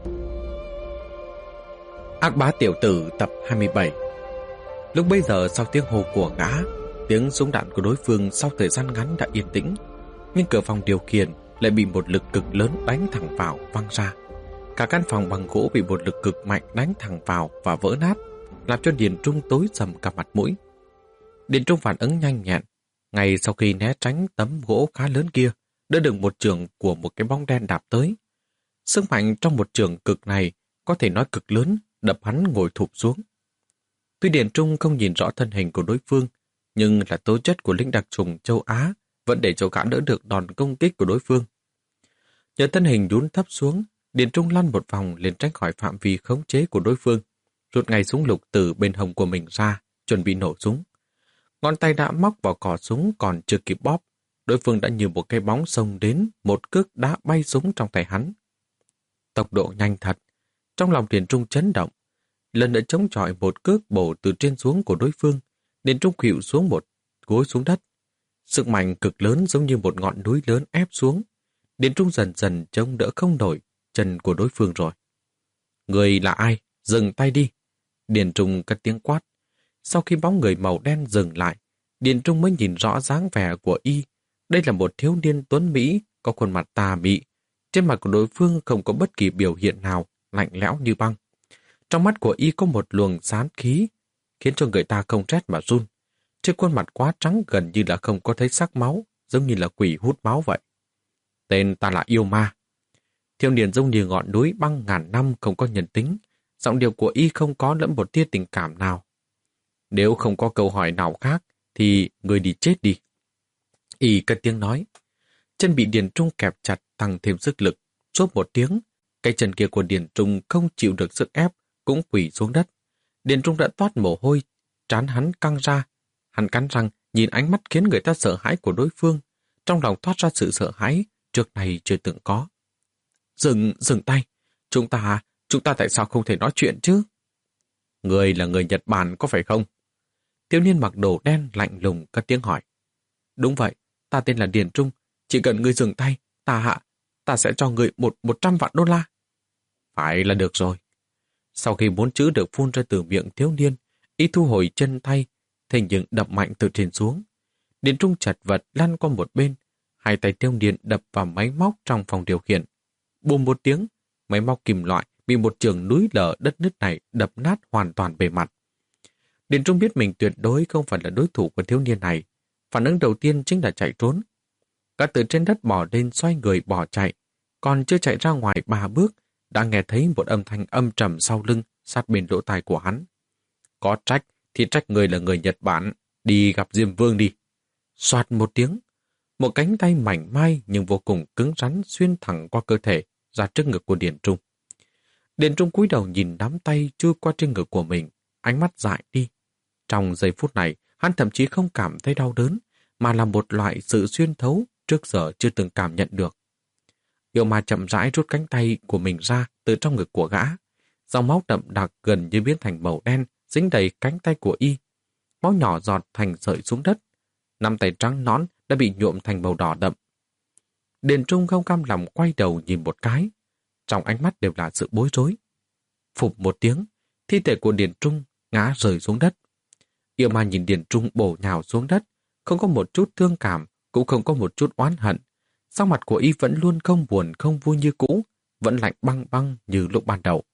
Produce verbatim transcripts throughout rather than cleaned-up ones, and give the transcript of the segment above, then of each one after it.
Ác bá tiểu tử tập hai mươi bảy. Lúc bấy giờ sau tiếng hô của gã, tiếng súng đạn của đối phương sau thời gian ngắn đã yên tĩnh, nhưng cửa phòng điều khiển lại bị một lực cực lớn đánh thẳng vào văng ra. Cả căn phòng bằng gỗ bị một lực cực mạnh đánh thẳng vào và vỡ nát, làm cho Điền Trung tối sầm cả mặt mũi. Điền Trung phản ứng nhanh nhẹn, ngay sau khi né tránh tấm gỗ khá lớn kia, đỡ được một chưởng của một cái bóng đen đạp tới. Sức mạnh trong một chưởng cực này có thể nói cực lớn, đập hắn ngồi thụp xuống. Tuy Điền Trung không nhìn rõ thân hình của đối phương, nhưng là tố chất của lính đặc chủng châu Á vẫn để cho gã đỡ được đòn công kích của đối phương. Nhờ thân hình nhún thấp xuống, Điền Trung lăn một vòng liền tránh khỏi phạm vi khống chế của đối phương, rút ngay súng lục từ bên hông của mình ra, chuẩn bị nổ súng. Ngón tay đã móc vào cò súng còn chưa kịp bóp, đối phương đã như một cái bóng xông đến, một cước đã bay súng trong tay hắn. Tốc độ nhanh thật, trong lòng Điền Trung chấn động. Lần nữa chống chọi một cước bổ từ trên xuống của đối phương, Điền Trung khuỵu xuống một gối xuống đất. Sức mạnh cực lớn giống như một ngọn núi lớn ép xuống. Điền Trung dần dần chống đỡ không nổi chân của đối phương rồi. Người là ai? Dừng tay đi. Điền Trung cất tiếng quát. Sau khi bóng người màu đen dừng lại, Điền Trung mới nhìn rõ dáng vẻ của y. Đây là một thiếu niên tuấn Mỹ, có khuôn mặt tà mị. Trên mặt của đối phương không có bất kỳ biểu hiện nào, lạnh lẽo như băng. Trong mắt của y có một luồng sán khí, khiến cho người ta không rét mà run. Trên khuôn mặt quá trắng gần như là không có thấy sắc máu, giống như là quỷ hút máu vậy. Tên ta là Yêu Ma. Thiếu niên giống như ngọn núi băng ngàn năm không có nhân tính, giọng điệu của y không có lẫn một tia tình cảm nào. Nếu không có câu hỏi nào khác, thì người đi chết đi. Y cất tiếng nói. Chân bị Điền Trung kẹp chặt tăng thêm sức lực, xốp một tiếng. Cái chân kia của Điền Trung không chịu được sức ép, cũng quỳ xuống đất. Điền Trung đã toát mồ hôi, trán hắn căng ra. Hắn cắn răng, nhìn ánh mắt khiến người ta sợ hãi của đối phương. Trong lòng thoát ra sự sợ hãi, trước này chưa từng có. Dừng, dừng tay. Chúng ta, chúng ta tại sao không thể nói chuyện chứ? Người là người Nhật Bản có phải không? Thiếu niên mặc đồ đen lạnh lùng cất tiếng hỏi. Đúng vậy, ta tên là Điền Trung. Chỉ cần ngươi dừng tay, ta hạ, ta sẽ cho ngươi một một trăm vạn đô la. Phải là được rồi. Sau khi bốn chữ được phun ra từ miệng thiếu niên, y thu hồi chân tay, thế nhưng đập mạnh từ trên xuống. Điền Trung chật vật lăn qua một bên, hai tay thiếu niên đập vào máy móc trong phòng điều khiển. Bùm một tiếng, máy móc kim loại bị một trường núi lở đất nứt này đập nát hoàn toàn bề mặt. Điền Trung biết mình tuyệt đối không phải là đối thủ của thiếu niên này. Phản ứng đầu tiên chính là chạy trốn. Cả từ trên đất bò lên xoay người bỏ chạy, còn chưa chạy ra ngoài ba bước, đã nghe thấy một âm thanh âm trầm sau lưng sát bên lỗ tai của hắn. Có trách thì trách người là người Nhật Bản, đi gặp Diêm Vương đi. Soạt một tiếng, một cánh tay mảnh mai nhưng vô cùng cứng rắn xuyên thẳng qua cơ thể ra trước ngực của Điền Trung. Điền Trung cúi đầu nhìn nắm tay chui qua trên ngực của mình, ánh mắt dại đi. Trong giây phút này, hắn thậm chí không cảm thấy đau đớn, mà là một loại sự xuyên thấu trước giờ chưa từng cảm nhận được. Yêu Ma chậm rãi rút cánh tay của mình ra từ trong ngực của gã. Dòng máu đậm đặc gần như biến thành màu đen, dính đầy cánh tay của y. Máu nhỏ giọt thành sợi xuống đất. Nắm tay trắng nõn đã bị nhuộm thành màu đỏ đậm. Điền Trung không cam lòng quay đầu nhìn một cái. Trong ánh mắt đều là sự bối rối. Phụp một tiếng, thi thể của Điền Trung ngã rơi xuống đất. Yêu Ma nhìn Điền Trung bổ nhào xuống đất, không có một chút thương cảm, cũng không có một chút oán hận. Sắc mặt của y vẫn luôn không buồn không vui như cũ, vẫn lạnh băng băng như lúc ban đầu.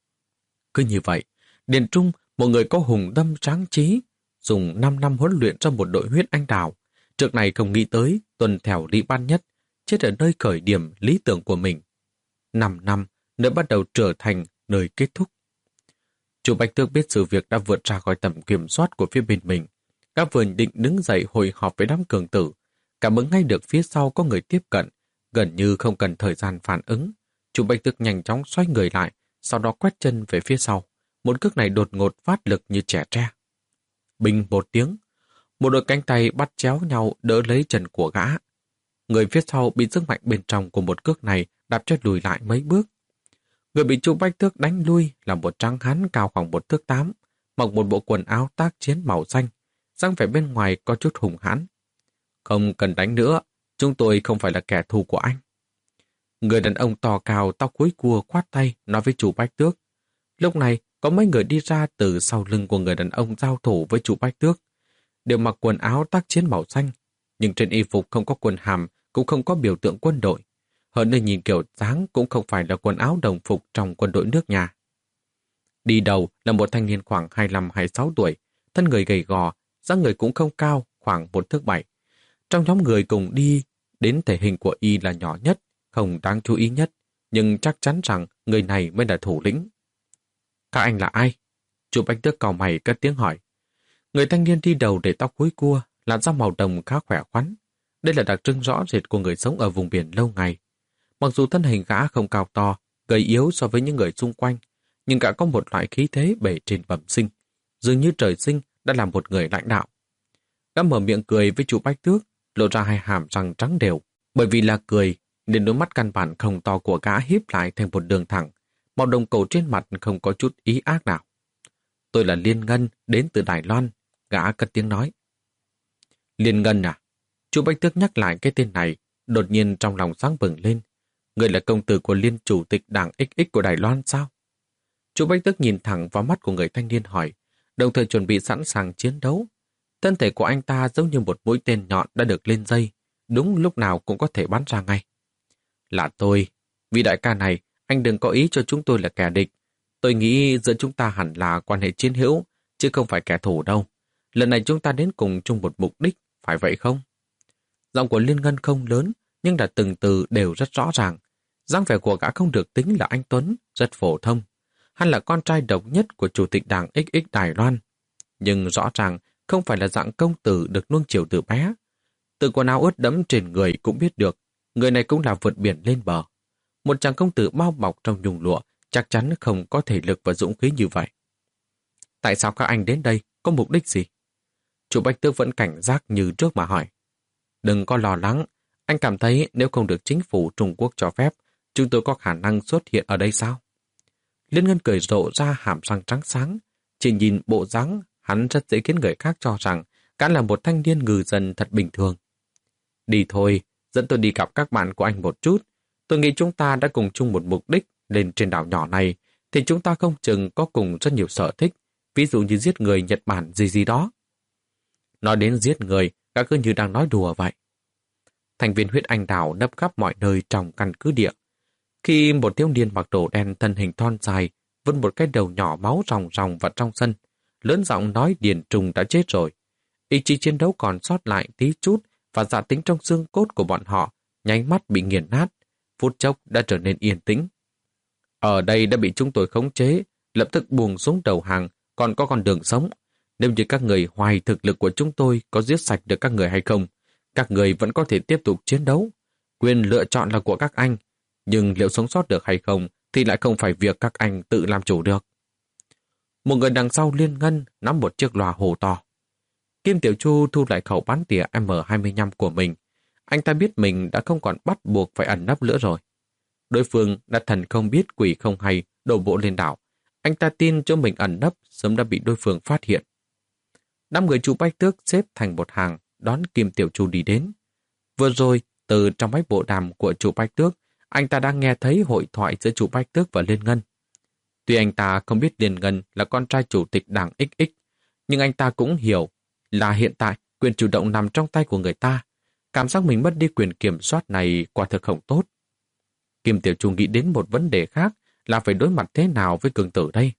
Cứ như vậy, Điền Trung, một người có hùng tâm tráng trí, dùng năm năm huấn luyện cho một đội huyết anh đào, trước này không nghĩ tới tuần theo Lý Ban Nhất, chết ở nơi khởi điểm lý tưởng của mình. Năm năm, nơi bắt đầu trở thành nơi kết thúc. Chủ Bạch Tước biết sự việc đã vượt ra khỏi tầm kiểm soát của phía bên mình. Các vườn định đứng dậy hội họp với đám cường tử. Cảm ứng ngay được phía sau có người tiếp cận, gần như không cần thời gian phản ứng. Chủ Bạch Tước nhanh chóng xoay người lại, sau đó quét chân về phía sau. Một cước này đột ngột phát lực như trẻ tre. Bình một tiếng, một đôi cánh tay bắt chéo nhau đỡ lấy chân của gã. Người phía sau bị sức mạnh bên trong của một cước này đạp cho lùi lại mấy bước. Người bị Chu Bạch Tước đánh lui là một trắng hán cao khoảng một thước tám, mặc một bộ quần áo tác chiến màu xanh, dáng vẻ bên ngoài có chút hùng hãn. Không cần đánh nữa, chúng tôi không phải là kẻ thù của anh. Người đàn ông to cao tóc cuối cua khoát tay nói với chủ Bách Tước. Lúc này có mấy người đi ra từ sau lưng của người đàn ông giao thủ với chủ Bách Tước. Đều mặc quần áo tác chiến màu xanh, nhưng trên y phục không có quần hàm, cũng không có biểu tượng quân đội. Hơn nữa nhìn kiểu dáng cũng không phải là quần áo đồng phục trong quân đội nước nhà. Đi đầu là một thanh niên khoảng hai mươi lăm hai mươi sáu tuổi, thân người gầy gò, dáng người cũng không cao, khoảng một thước bảy. Trong nhóm người cùng đi, đến thể hình của y là nhỏ nhất, không đáng chú ý nhất, nhưng chắc chắn rằng người này mới là thủ lĩnh. Các anh là ai? Chủ Bách Tước cau mày cất tiếng hỏi. Người thanh niên đi đầu để tóc cuối cua, làn da màu đồng khá khỏe khoắn. Đây là đặc trưng rõ rệt của người sống ở vùng biển lâu ngày. Mặc dù thân hình gã không cao to, gầy yếu so với những người xung quanh, nhưng gã có một loại khí thế bề trên bẩm sinh, dường như trời sinh đã là một người lãnh đạo. Gã mở miệng cười với chủ Bách Tước, lộ ra hai hàm răng trắng đều. Bởi vì là cười, nên đôi mắt căn bản không to của gã híp lại thành một đường thẳng, màu đồng cổ trên mặt không có chút ý ác nào. Tôi là Liên Ngân, đến từ Đài Loan, gã cất tiếng nói. Liên Ngân à? Chủ Bách Tước nhắc lại cái tên này, đột nhiên trong lòng sáng bừng lên. Người là công tử của Liên Chủ tịch Đảng ích ích của Đài Loan sao? Chủ Bách Tước nhìn thẳng vào mắt của người thanh niên hỏi, đồng thời chuẩn bị sẵn sàng chiến đấu. Thân thể của anh ta giống như một mũi tên nhọn đã được lên dây, đúng lúc nào cũng có thể bắn ra ngay. Là tôi, vì đại ca này, anh đừng có ý cho chúng tôi là kẻ địch. Tôi nghĩ giữa chúng ta hẳn là quan hệ chiến hữu, chứ không phải kẻ thù đâu. Lần này chúng ta đến cùng chung một mục đích, phải vậy không? Giọng của Liên Ngân không lớn, nhưng là từng từ đều rất rõ ràng. Dáng vẻ của gã không được tính là anh Tuấn, rất phổ thông. Hắn là con trai độc nhất của Chủ tịch Đảng ích ích Đài Loan. Nhưng rõ ràng không phải là dạng công tử được nuông chiều từ bé. Từ quần áo ướt đẫm trên người cũng biết được, người này cũng là vượt biển lên bờ. Một chàng công tử bao bọc trong nhung lụa chắc chắn không có thể lực và dũng khí như vậy. Tại sao các anh đến đây? Có mục đích gì? Chủ Bách Tước vẫn cảnh giác như trước mà hỏi. Đừng có lo lắng, anh cảm thấy nếu không được chính phủ Trung Quốc cho phép, chúng tôi có khả năng xuất hiện ở đây sao? Liên Ngân cười rộ ra hàm răng trắng sáng, chỉ nhìn bộ dáng hắn rất dễ khiến người khác cho rằng gã là một thanh niên ngư dân thật bình thường. Đi thôi, dẫn tôi đi gặp các bạn của anh một chút. Tôi nghĩ chúng ta đã cùng chung một mục đích lên trên đảo nhỏ này, thì chúng ta không chừng có cùng rất nhiều sở thích, ví dụ như giết người Nhật Bản gì gì đó. Nói đến giết người, gã cứ như đang nói đùa vậy. Thành viên huyết anh đảo nấp khắp mọi nơi trong căn cứ địa. Khi một thiếu niên mặc đồ đen thân hình thon dài, vươn một cái đầu nhỏ máu ròng ròng vào trong sân, lớn giọng nói Điền Trùng đã chết rồi. Ý chí chiến đấu còn sót lại tí chút và dạ tính trong xương cốt của bọn họ, nháy mắt bị nghiền nát, phút chốc đã trở nên yên tĩnh. Ở đây đã bị chúng tôi khống chế, lập tức buông xuống đầu hàng, còn có con đường sống. Nếu như các người hoài thực lực của chúng tôi có giết sạch được các người hay không, các người vẫn có thể tiếp tục chiến đấu. Quyền lựa chọn là của các anh, nhưng liệu sống sót được hay không thì lại không phải việc các anh tự làm chủ được. Một người đằng sau Liên Ngân nắm một chiếc loa hồ to. Kim Tiểu Chu thu lại khẩu bắn tỉa M hai mươi lăm của mình. Anh ta biết mình đã không còn bắt buộc phải ẩn nấp nữa rồi. Đối phương đã thần không biết quỷ không hay đổ bộ lên đảo. Anh ta tin cho mình ẩn nấp sớm đã bị đối phương phát hiện. Năm người Chủ Bách Tước xếp thành một hàng đón Kim Tiểu Chu đi đến. Vừa rồi, từ trong máy bộ đàm của Chủ Bách Tước, anh ta đang nghe thấy hội thoại giữa Chủ Bách Tước và Liên Ngân. Tuy anh ta không biết Liên Ngân là con trai Chủ tịch Đảng ích ích, nhưng anh ta cũng hiểu là hiện tại quyền chủ động nằm trong tay của người ta. Cảm giác mình mất đi quyền kiểm soát này quả thực không tốt. Kim Tiểu Chu nghĩ đến một vấn đề khác là phải đối mặt thế nào với cường tử đây.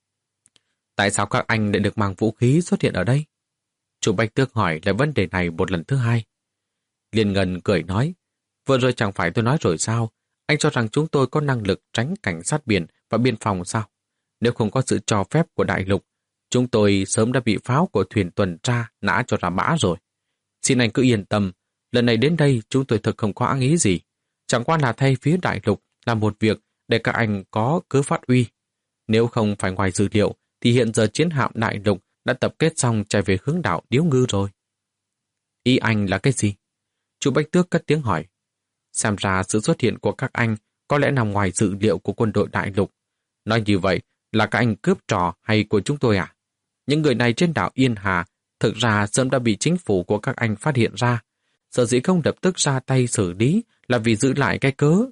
Tại sao các anh lại được mang vũ khí xuất hiện ở đây? Chủ Bách Tước hỏi lại vấn đề này một lần thứ hai. Liên Ngân cười nói, vừa rồi chẳng phải tôi nói rồi sao, anh cho rằng chúng tôi có năng lực tránh cảnh sát biển và biên phòng sao? Nếu không có sự cho phép của đại lục, chúng tôi sớm đã bị pháo của thuyền tuần tra nã cho ra bã rồi. Xin anh cứ yên tâm, lần này đến đây chúng tôi thực không có ác ý gì. Chẳng qua là thay phía đại lục làm một việc để các anh có cứ phát uy. Nếu không phải ngoài dữ liệu, thì hiện giờ chiến hạm đại lục đã tập kết xong chạy về hướng đảo Điếu Ngư rồi. Ý anh là cái gì? Chủ Bách Tước cất tiếng hỏi. Xem ra sự xuất hiện của các anh có lẽ nằm ngoài dữ liệu của quân đội đại lục. Nói như vậy là các anh cướp trò hay của chúng tôi à? Những người này trên đảo Yên Hà thực ra sớm đã bị chính phủ của các anh phát hiện ra. Sở dĩ không lập tức ra tay xử lý là vì giữ lại cái cớ.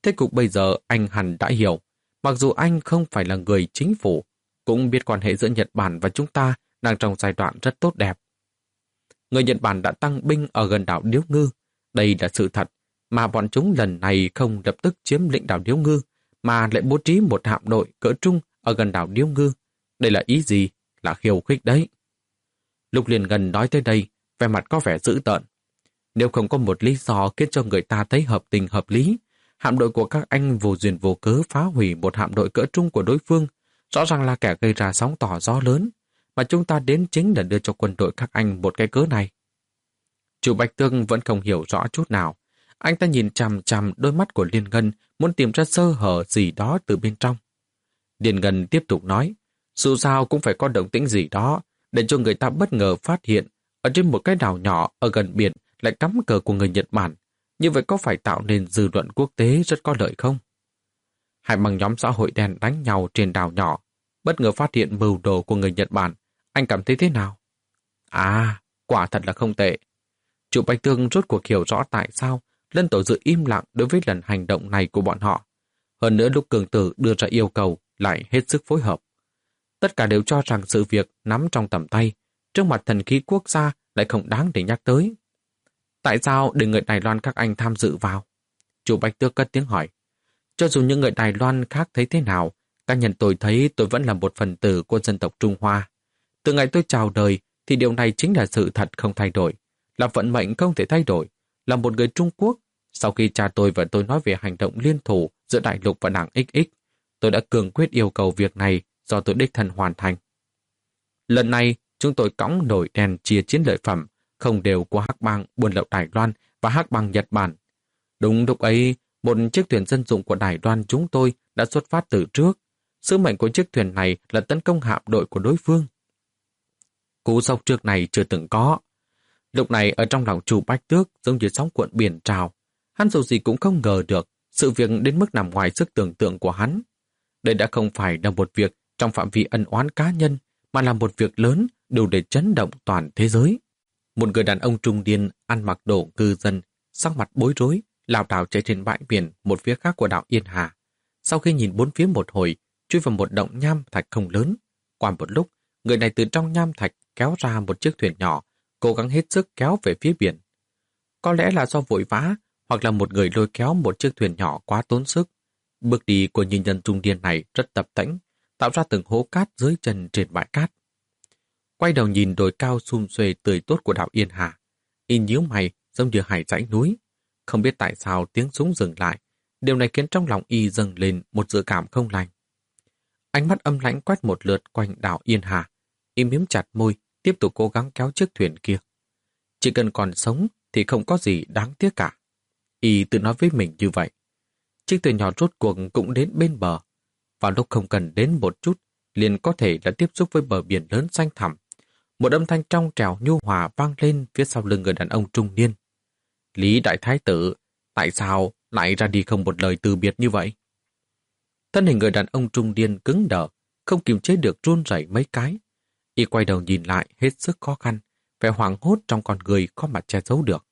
Thế cục bây giờ anh hẳn đã hiểu, mặc dù anh không phải là người chính phủ, cũng biết quan hệ giữa Nhật Bản và chúng ta đang trong giai đoạn rất tốt đẹp. Người Nhật Bản đã tăng binh ở gần đảo Điếu Ngư. Đây là sự thật, mà bọn chúng lần này không lập tức chiếm lĩnh đảo Điếu Ngư, mà lại bố trí một hạm đội cỡ trung ở gần đảo Điếu Ngư. Đây là ý gì? Là khiêu khích đấy. Lục Liên Ngân nói tới đây, vẻ mặt có vẻ dữ tợn. Nếu không có một lý do khiến cho người ta thấy hợp tình hợp lý, hạm đội của các anh vô duyên vô cớ phá hủy một hạm đội cỡ trung của đối phương, rõ ràng là kẻ gây ra sóng tỏ gió lớn, mà chúng ta đến chính là đưa cho quân đội các anh một cái cớ này. Chủ Bạch Tương vẫn không hiểu rõ chút nào. Anh ta nhìn chằm chằm đôi mắt của Liên Ngân, muốn tìm ra sơ hở gì đó từ bên trong. Liên Ngân tiếp tục nói, dù sao cũng phải có động tĩnh gì đó, để cho người ta bất ngờ phát hiện, ở trên một cái đảo nhỏ ở gần biển lại cắm cờ của người Nhật Bản. Như vậy có phải tạo nên dư luận quốc tế rất có lợi không? Hai băng nhóm xã hội đen đánh nhau trên đảo nhỏ, bất ngờ phát hiện mưu đồ của người Nhật Bản. Anh cảm thấy thế nào? À, quả thật là không tệ. Chủ Bạch Tương rốt cuộc hiểu rõ tại sao Lân Tổ Dự im lặng đối với lần hành động này của bọn họ. Hơn nữa lúc Cường Tử đưa ra yêu cầu lại hết sức phối hợp. Tất cả đều cho rằng sự việc nắm trong tầm tay, trước mặt thần khí quốc gia lại không đáng để nhắc tới. Tại sao để người Đài Loan các anh tham dự vào? Chủ Bạch Tương cất tiếng hỏi. Cho dù những người Đài Loan khác thấy thế nào, cá nhân tôi thấy tôi vẫn là một phần tử của dân tộc Trung Hoa. Từ ngày tôi chào đời thì điều này chính là sự thật không thay đổi, là vận mệnh không thể thay đổi. Là một người Trung Quốc, sau khi cha tôi và tôi nói về hành động liên thủ giữa Đại Lục và đảng ích ích, tôi đã cường quyết yêu cầu việc này do tôi đích thân hoàn thành. Lần này, chúng tôi cõng nổi đèn chia chiến lợi phẩm không đều của Hắc bang buôn lậu Đài Loan và Hắc bang Nhật Bản. Đúng lúc ấy, một chiếc thuyền dân dụng của Đài Loan chúng tôi đã xuất phát từ trước. Sứ mệnh của chiếc thuyền này là tấn công hạm đội của đối phương. Cú sốc trước này chưa từng có. Lúc này ở trong lòng Chu Bách Tước giống như sóng cuộn biển trào. Hắn dù gì cũng không ngờ được sự việc đến mức nằm ngoài sức tưởng tượng của hắn. Đây đã không phải là một việc trong phạm vi ân oán cá nhân, mà là một việc lớn đủ để chấn động toàn thế giới. Một người đàn ông trung niên ăn mặc đồ cư dân, sắc mặt bối rối, lảo đảo chạy trên bãi biển một phía khác của đảo Yên Hà. Sau khi nhìn bốn phía một hồi, chui vào một động nham thạch không lớn. Qua một lúc, người này từ trong nham thạch kéo ra một chiếc thuyền nhỏ, cố gắng hết sức kéo về phía biển. Có lẽ là do vội vã, hoặc là một người lôi kéo một chiếc thuyền nhỏ quá tốn sức. Bước đi của nhân nhân trung niên này rất tập tễnh, tạo ra từng hố cát dưới chân trên bãi cát. Quay đầu nhìn đồi cao sum xuê tươi tốt của đảo Yên Hà, y nhíu mày giống như hải dãy núi. Không biết tại sao tiếng súng dừng lại, điều này khiến trong lòng y dâng lên một dự cảm không lành. Ánh mắt âm lãnh quét một lượt quanh đảo Yên Hà, y miếm chặt môi, tiếp tục cố gắng kéo chiếc thuyền kia. Chỉ cần còn sống thì không có gì đáng tiếc cả. Y tự nói với mình như vậy. Chiếc thuyền nhỏ rốt cuộc cũng đến bên bờ. Vào lúc không cần đến một chút, liền có thể là tiếp xúc với bờ biển lớn xanh thẳm. Một âm thanh trong trẻo nhu hòa vang lên phía sau lưng người đàn ông trung niên. Lý Đại Thái Tử, tại sao lại ra đi không một lời từ biệt như vậy? Thân hình người đàn ông trung niên cứng đờ, không kiềm chế được run rẩy mấy cái. Y quay đầu nhìn lại hết sức khó khăn, vẻ hoảng hốt trong con người khó mà che giấu được.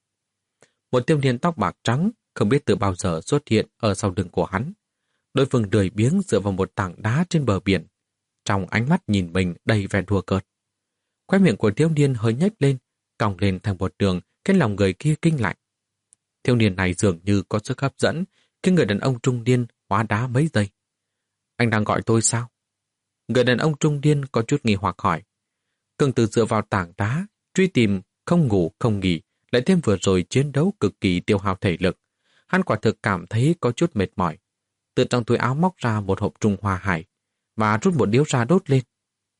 Một thiếu niên tóc bạc trắng không biết từ bao giờ xuất hiện ở sau lưng của hắn. Đối phương lười biếng dựa vào một tảng đá trên bờ biển, trong ánh mắt nhìn mình đầy vẻ đùa cợt. Khóe miệng của thiếu niên hơi nhếch lên, cong lên thành một đường, khiến lòng người kia kinh lạnh. Thiếu niên này dường như có sức hấp dẫn, khiến người đàn ông trung niên hóa đá mấy giây. Anh đang gọi tôi sao? Người đàn ông trung niên có chút nghi hoặc hỏi. Cường Tử dựa vào tảng đá, truy tìm, không ngủ, không nghỉ, lại thêm vừa rồi chiến đấu cực kỳ tiêu hao thể lực. Hắn quả thực cảm thấy có chút mệt mỏi. Từ trong túi áo móc ra một hộp Trung Hoa Hải và rút một điếu ra đốt lên.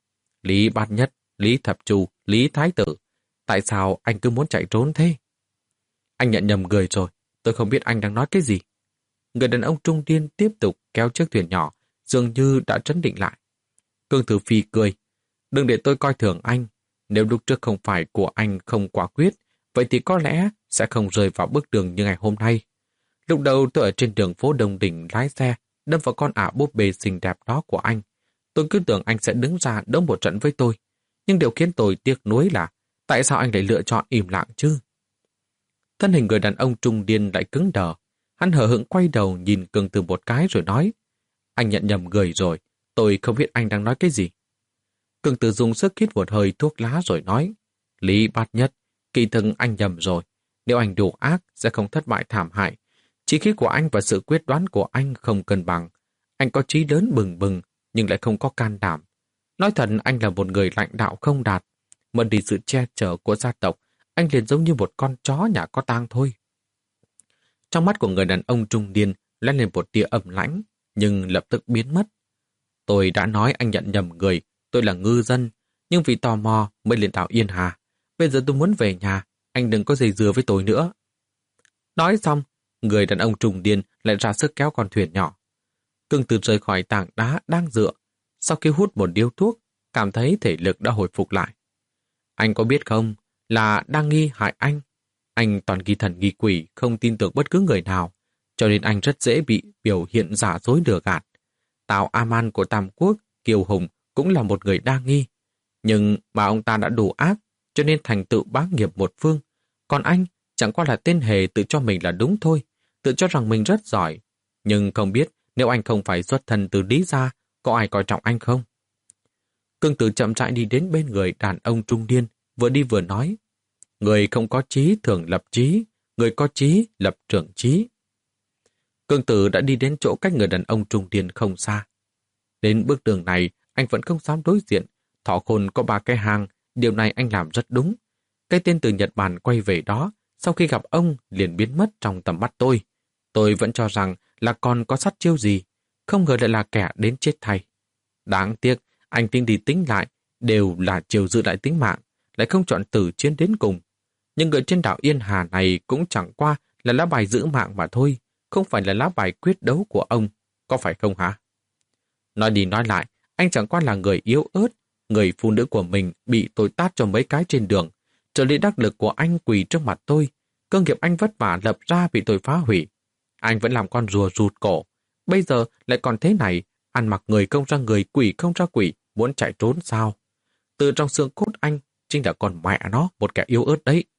Lý Bát Nhất, Lý Thập Chu, Lý Thái Tử, tại sao anh cứ muốn chạy trốn thế? Anh nhận nhầm người rồi, tôi không biết anh đang nói cái gì. Người đàn ông trung niên tiếp tục kéo chiếc thuyền nhỏ, dường như đã trấn định lại. Cương Tử Phi cười, đừng để tôi coi thường anh. Nếu lúc trước không phải của anh không quả quyết, vậy thì có lẽ sẽ không rơi vào bước đường như ngày hôm nay. Lúc đầu tôi ở trên đường phố Đông Đình lái xe, đâm vào con ả búp bê xinh đẹp đó của anh. Tôi cứ tưởng anh sẽ đứng ra đấu một trận với tôi. Nhưng điều khiến tôi tiếc nuối là tại sao anh lại lựa chọn im lặng chứ? Thân hình người đàn ông trung niên lại cứng đờ. Hắn hờ hững quay đầu nhìn Cương Tử một cái rồi nói, anh nhận nhầm người rồi, tôi không biết anh đang nói cái gì. Cương Tử dùng sức hít một hơi thuốc lá rồi nói, Lý Bát Nhất, kỳ thực anh nhầm rồi. Nếu anh đủ ác sẽ không thất bại thảm hại. Chí khí của anh và sự quyết đoán của anh không cân bằng. Anh có chí lớn bừng bừng nhưng lại không có can đảm. Nói thật, anh là một người lãnh đạo không đạt. Mất đi sự che chở của gia tộc, anh liền giống như một con chó nhà có tang thôi. Trong mắt của người đàn ông trung niên lóe lên một tia ẩm lãnh, nhưng lập tức biến mất. Tôi đã nói anh nhận nhầm người, tôi là ngư dân, nhưng vì tò mò mới lên đảo Yên Hà. Bây giờ tôi muốn về nhà, anh đừng có dây dưa với tôi nữa. Nói xong, người đàn ông trung niên lại ra sức kéo con thuyền nhỏ. Cương Tử rời khỏi tảng đá đang dựa, sau khi hút một điếu thuốc, cảm thấy thể lực đã hồi phục lại. Anh có biết không, là đang nghi hại anh. Anh toàn nghi thần nghi quỷ, không tin tưởng bất cứ người nào, cho nên anh rất dễ bị biểu hiện giả dối lừa gạt. Tào A-man của Tam Quốc, Kiều Hùng cũng là một người đa nghi. Nhưng mà ông ta đã đủ ác, cho nên thành tựu bá nghiệp một phương. Còn anh chẳng qua là tên hề tự cho mình là đúng thôi, tự cho rằng mình rất giỏi. Nhưng không biết nếu anh không phải xuất thân từ Lý gia, có ai coi trọng anh không? Cương Tử chậm rãi đi đến bên người đàn ông trung niên, vừa đi vừa nói, người không có chí thường lập chí, người có chí lập trưởng chí. Cương Tử đã đi đến chỗ cách người đàn ông trung niên không xa. Đến bước đường này, anh vẫn không dám đối diện. Thỏ Khôn có ba cái hang, điều này anh làm rất đúng. Cái tên từ Nhật Bản quay về đó, sau khi gặp ông liền biến mất trong tầm mắt tôi. Tôi vẫn cho rằng là còn có sát chiêu gì, không ngờ lại là kẻ đến chết thay. Đáng tiếc, anh tính đi tính lại, đều là chiều giữ lại tính mạng, lại không chọn tử chiến đến cùng. Nhưng người trên đảo Yên Hà này cũng chẳng qua là lá bài giữ mạng mà thôi, không phải là lá bài quyết đấu của ông, có phải không hả? Nói đi nói lại, anh chẳng qua là người yếu ớt, người phụ nữ của mình bị tôi tát cho mấy cái trên đường. Trợ lý đắc lực của anh quỳ trước mặt tôi, cơ nghiệp anh vất vả lập ra bị tôi phá hủy. Anh vẫn làm con rùa rụt cổ. Bây giờ lại còn thế này, ăn mặc người không ra người, quỷ không ra quỷ, muốn chạy trốn sao? Từ trong xương cốt anh, chính là con mẹ nó, một kẻ yếu ớt đấy.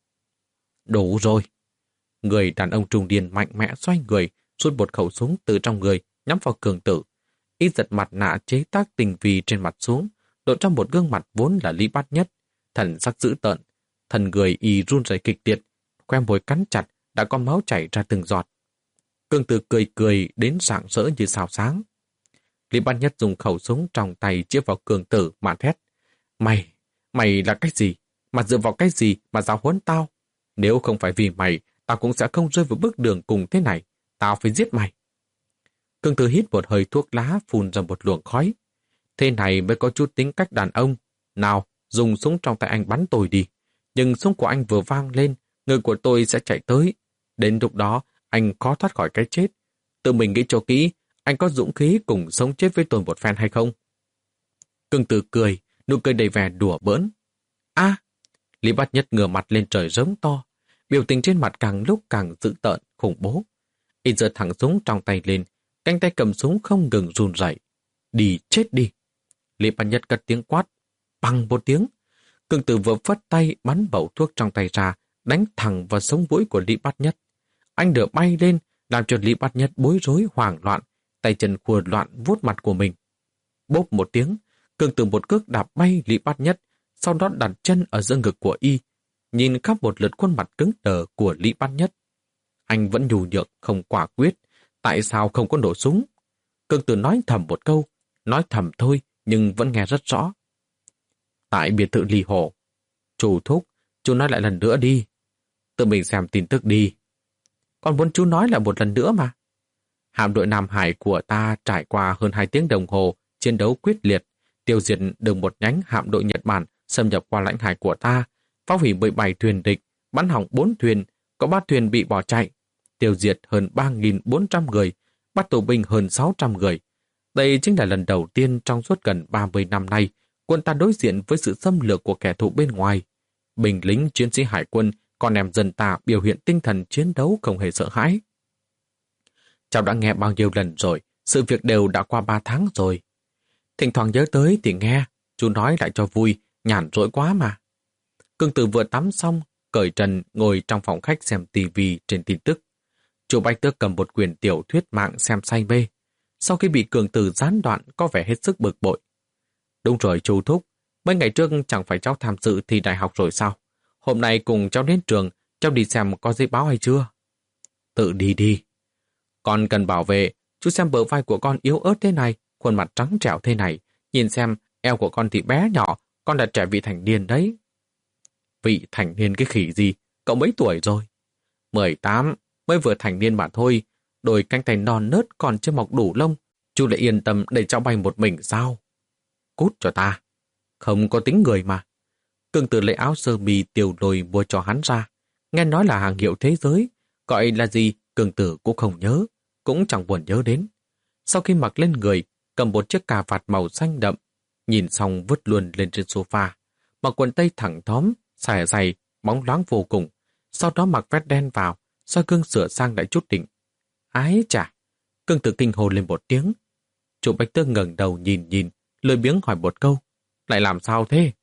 Đủ rồi. Người đàn ông trung niên mạnh mẽ xoay người, rút một khẩu súng từ trong người, nhắm vào Cường Tử. Y giật mặt nạ chế tác tình vì trên mặt xuống, lộ trong một gương mặt vốn là Lý Bát Nhất, thần sắc dữ tợn. Thần người y run rẩy kịch liệt, que môi cắn chặt, đã có máu chảy ra từng giọt. Cường Tử cười cười đến rạng rỡ như sao sáng. Lý Bát Nhất dùng khẩu súng trong tay chĩa vào Cường Tử mà thét. Mày, mày là cái gì? Mà dựa vào cái gì mà giáo huấn tao? Nếu không phải vì mày, tao cũng sẽ không rơi vào bước đường cùng thế này. Tao phải giết mày. Cường Tử hít một hơi thuốc lá phun ra một luồng khói. Thế này mới có chút tính cách đàn ông. Nào, dùng súng trong tay anh bắn tôi đi. Nhưng súng của anh vừa vang lên, người của tôi sẽ chạy tới. Đến lúc đó, anh khó thoát khỏi cái chết. Tự mình nghĩ cho kỹ, anh có dũng khí cùng sống chết với tôi một phen hay không? Cường Tử cười, nụ cười đầy vẻ đùa bỡn. A! Lý Bát Nhất ngửa mặt lên trời giống to, biểu tình trên mặt càng lúc càng dữ tợn, khủng bố. Y giơ thẳng súng trong tay lên, cánh tay cầm súng không ngừng run rẩy. Đi chết đi! Lý Bát Nhất cất tiếng quát, bằng một tiếng. Cường Tử vừa phất tay bắn bẩu thuốc trong tay ra, đánh thẳng vào sống mũi của Lý Bát Nhất. Anh đỡ bay lên, làm cho Lý Bát Nhất bối rối hoảng loạn, tay chân khua loạn vuốt mặt của mình. Bốp một tiếng, Cường Tử một cước đạp bay Lý Bát Nhất, sau đó đặt chân ở giữa ngực của y, nhìn khắp một lượt khuôn mặt cứng đờ của Lý Bát Nhất. Anh vẫn nhu nhược, không quả quyết. Tại sao không có nổ súng? Cường Tử nói thầm một câu, nói thầm thôi, nhưng vẫn nghe rất rõ. Tại biệt thự Ly Hồ. Chú thúc, chú nói lại lần nữa đi. Tự mình xem tin tức đi. Còn muốn chú nói lại một lần nữa mà. Hạm đội Nam Hải của ta trải qua hơn hai tiếng đồng hồ chiến đấu quyết liệt, tiêu diệt được một nhánh hạm đội Nhật Bản xâm nhập qua lãnh hải của ta, phá hủy mười bảy thuyền địch, bắn hỏng bốn thuyền, có ba thuyền bị bỏ chạy, tiêu diệt hơn ba nghìn bốn trăm người, bắt tù binh hơn sáu trăm người. Đây chính là lần đầu tiên trong suốt gần ba mươi năm nay, quân ta đối diện với sự xâm lược của kẻ thù bên ngoài. Binh lính chiến sĩ hải quân, con em dân ta biểu hiện tinh thần chiến đấu không hề sợ hãi. Cháu đã nghe bao nhiêu lần rồi, sự việc đều đã qua ba tháng rồi. Thỉnh thoảng nhớ tới thì nghe, chú nói lại cho vui, nhàn rỗi quá mà. Cường Tử vừa tắm xong, cởi trần ngồi trong phòng khách xem tivi trên tin tức. Chu Bạch Tước cầm một quyển tiểu thuyết mạng xem say mê. Sau khi bị Cường Tử gián đoạn có vẻ hết sức bực bội. Đúng rồi chú Thúc, mấy ngày trước chẳng phải cháu tham dự thi đại học rồi sao? Hôm nay cùng cháu đến trường, cháu đi xem có giấy báo hay chưa? Tự đi đi. Con cần bảo vệ, chú xem bờ vai của con yếu ớt thế này, khuôn mặt trắng trẻo thế này, nhìn xem eo của con thì bé nhỏ, con là trẻ vị thành niên đấy. Vị thành niên cái khỉ gì? Cậu mấy tuổi rồi? mười tám, mới vừa thành niên mà thôi, đôi cánh tay non nớt còn chưa mọc đủ lông, chú lại yên tâm để cháu bay một mình sao? Cút cho ta. Không có tính người mà. Cường Tử lấy áo sơ mi Tiểu Lôi mua cho hắn ra. Nghe nói là hàng hiệu thế giới, gọi là gì Cường Tử cũng không nhớ, cũng chẳng buồn nhớ đến. Sau khi mặc lên người, cầm một chiếc cà vạt màu xanh đậm, nhìn xong vứt luôn lên trên sofa, mặc quần tây thẳng thóm, xài dày, bóng loáng vô cùng, sau đó mặc vest đen vào, soi gương sửa sang lại chút đỉnh. Ái chà! Cường Tử kinh hồn lên một tiếng. Chu Bạch Tước ngẩng đầu nhìn nhìn, lười biếng hỏi một câu, lại làm sao thế?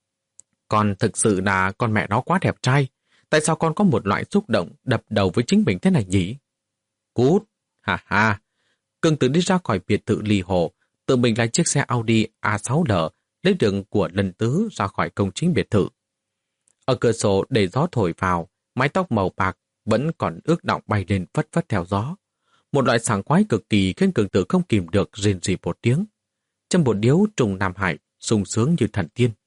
Con thực sự là con mẹ nó quá đẹp trai, tại sao con có một loại xúc động đập đầu với chính mình thế này nhỉ? Cút! Ha ha! Cường Tử đi ra khỏi biệt thự Ly Hồ, tự mình lái chiếc xe Audi a sáu L lấy đường của Lần Tứ ra khỏi công chính biệt thự. Ở cửa sổ để gió thổi vào, mái tóc màu bạc vẫn còn ướt đọng bay lên phất phất theo gió. Một loại sảng khoái cực kỳ khiến Cường Tử không kìm được rên rỉ một tiếng. Trong một điếu trùng Nam Hải sung sướng như thần tiên.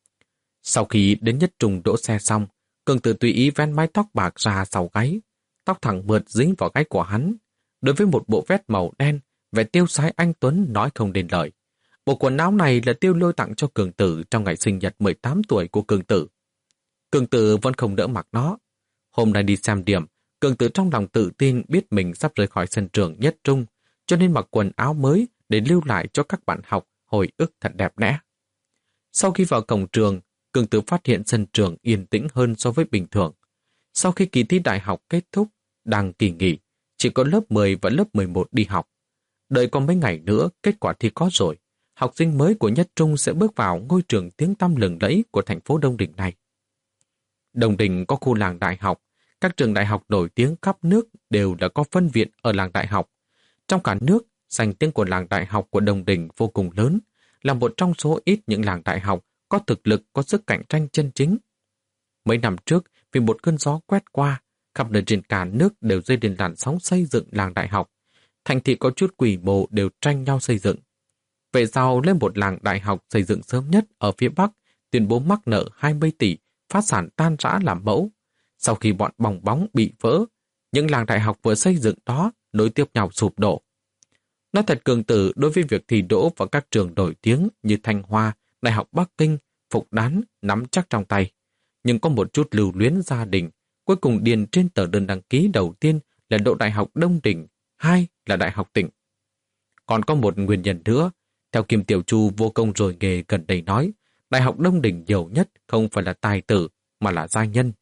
Sau khi đến nhất trùng đỗ xe xong, Cường Tử tùy ý ven mái tóc bạc ra sau gáy, tóc thẳng mượt dính vào gáy của hắn. Đối với một bộ vest màu đen, vẻ tiêu sái anh tuấn nói không nên lời. Bộ quần áo này là Tiêu Lôi tặng cho Cường Tử trong ngày sinh nhật mười tám tuổi của Cường Tử. Cường Tử vẫn không đỡ mặc nó. Hôm nay đi xem điểm, Cường Tử trong lòng tự tin biết mình sắp rời khỏi sân trường nhất trung, cho nên mặc quần áo mới để lưu lại cho các bạn học hồi ức thật đẹp đẽ. Sau khi vào cổng trường, Cường Tử phát hiện sân trường yên tĩnh hơn so với bình thường. Sau khi kỳ thi đại học kết thúc, đang kỳ nghỉ, chỉ có lớp mười và lớp mười một đi học. Đợi còn mấy ngày nữa, kết quả thi có rồi. Học sinh mới của Nhất Trung sẽ bước vào ngôi trường tiếng tăm lừng lẫy của thành phố Đông Đình này. Đông Đình có khu làng đại học. Các trường đại học nổi tiếng khắp nước đều đã có phân viện ở làng đại học. Trong cả nước, danh tiếng của làng đại học của Đông Đình vô cùng lớn, là một trong số ít những làng đại học có thực lực, có sức cạnh tranh chân chính. Mấy năm trước, vì một cơn gió quét qua, khắp nơi trên cả nước đều dấy lên làn sóng xây dựng làng đại học. Thành thị có chút quy mô đều tranh nhau xây dựng. Về sau lên một làng đại học xây dựng sớm nhất ở phía Bắc, tuyên bố mắc nợ hai mươi tỷ, phá sản tan rã làm mẫu. Sau khi bọn bong bóng bị vỡ, những làng đại học vừa xây dựng đó nối tiếp nhau sụp đổ. Nói thật, Cường Tử đối với việc thi đỗ vào các trường nổi tiếng như Thanh Hoa, Đại học Bắc Kinh, Phục Đán nắm chắc trong tay. Nhưng có một chút lưu luyến gia đình, cuối cùng điền trên tờ đơn đăng ký đầu tiên là đỗ Đại học Đông Đình, hai là Đại học Tỉnh. Còn có một nguyên nhân nữa, theo Kim Tiểu Chu vô công rồi nghề gần đây nói, Đại học Đông Đình nhiều nhất không phải là tài tử, mà là gia nhân.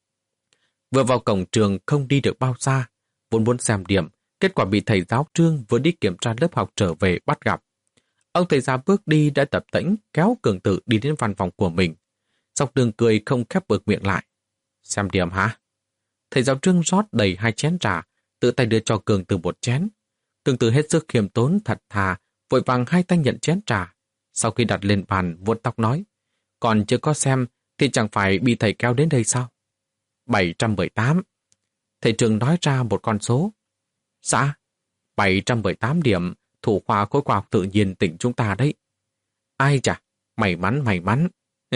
Vừa vào cổng trường không đi được bao xa, vốn muốn xem điểm, kết quả bị thầy giáo Trương vừa đi kiểm tra lớp học trở về bắt gặp. Ông thầy giáo bước đi đã tập tễnh kéo Cường Tử đi đến văn phòng của mình. Dọc đường cười không khép bực miệng lại. Xem điểm hả? Thầy giáo Trương rót đầy hai chén trà, tự tay đưa cho Cường Tử một chén. Cường Tử hết sức khiêm tốn thật thà, vội vàng hai tay nhận chén trà. Sau khi đặt lên bàn, vuốt tóc nói, còn chưa có xem thì chẳng phải bị thầy kéo đến đây sao? bảy trăm mười tám. Thầy Trương nói ra một con số. Dạ, bảy trăm mười tám điểm, thủ khoa khối khoa học tự nhiên tỉnh chúng ta đấy. Ai chà, may mắn may mắn.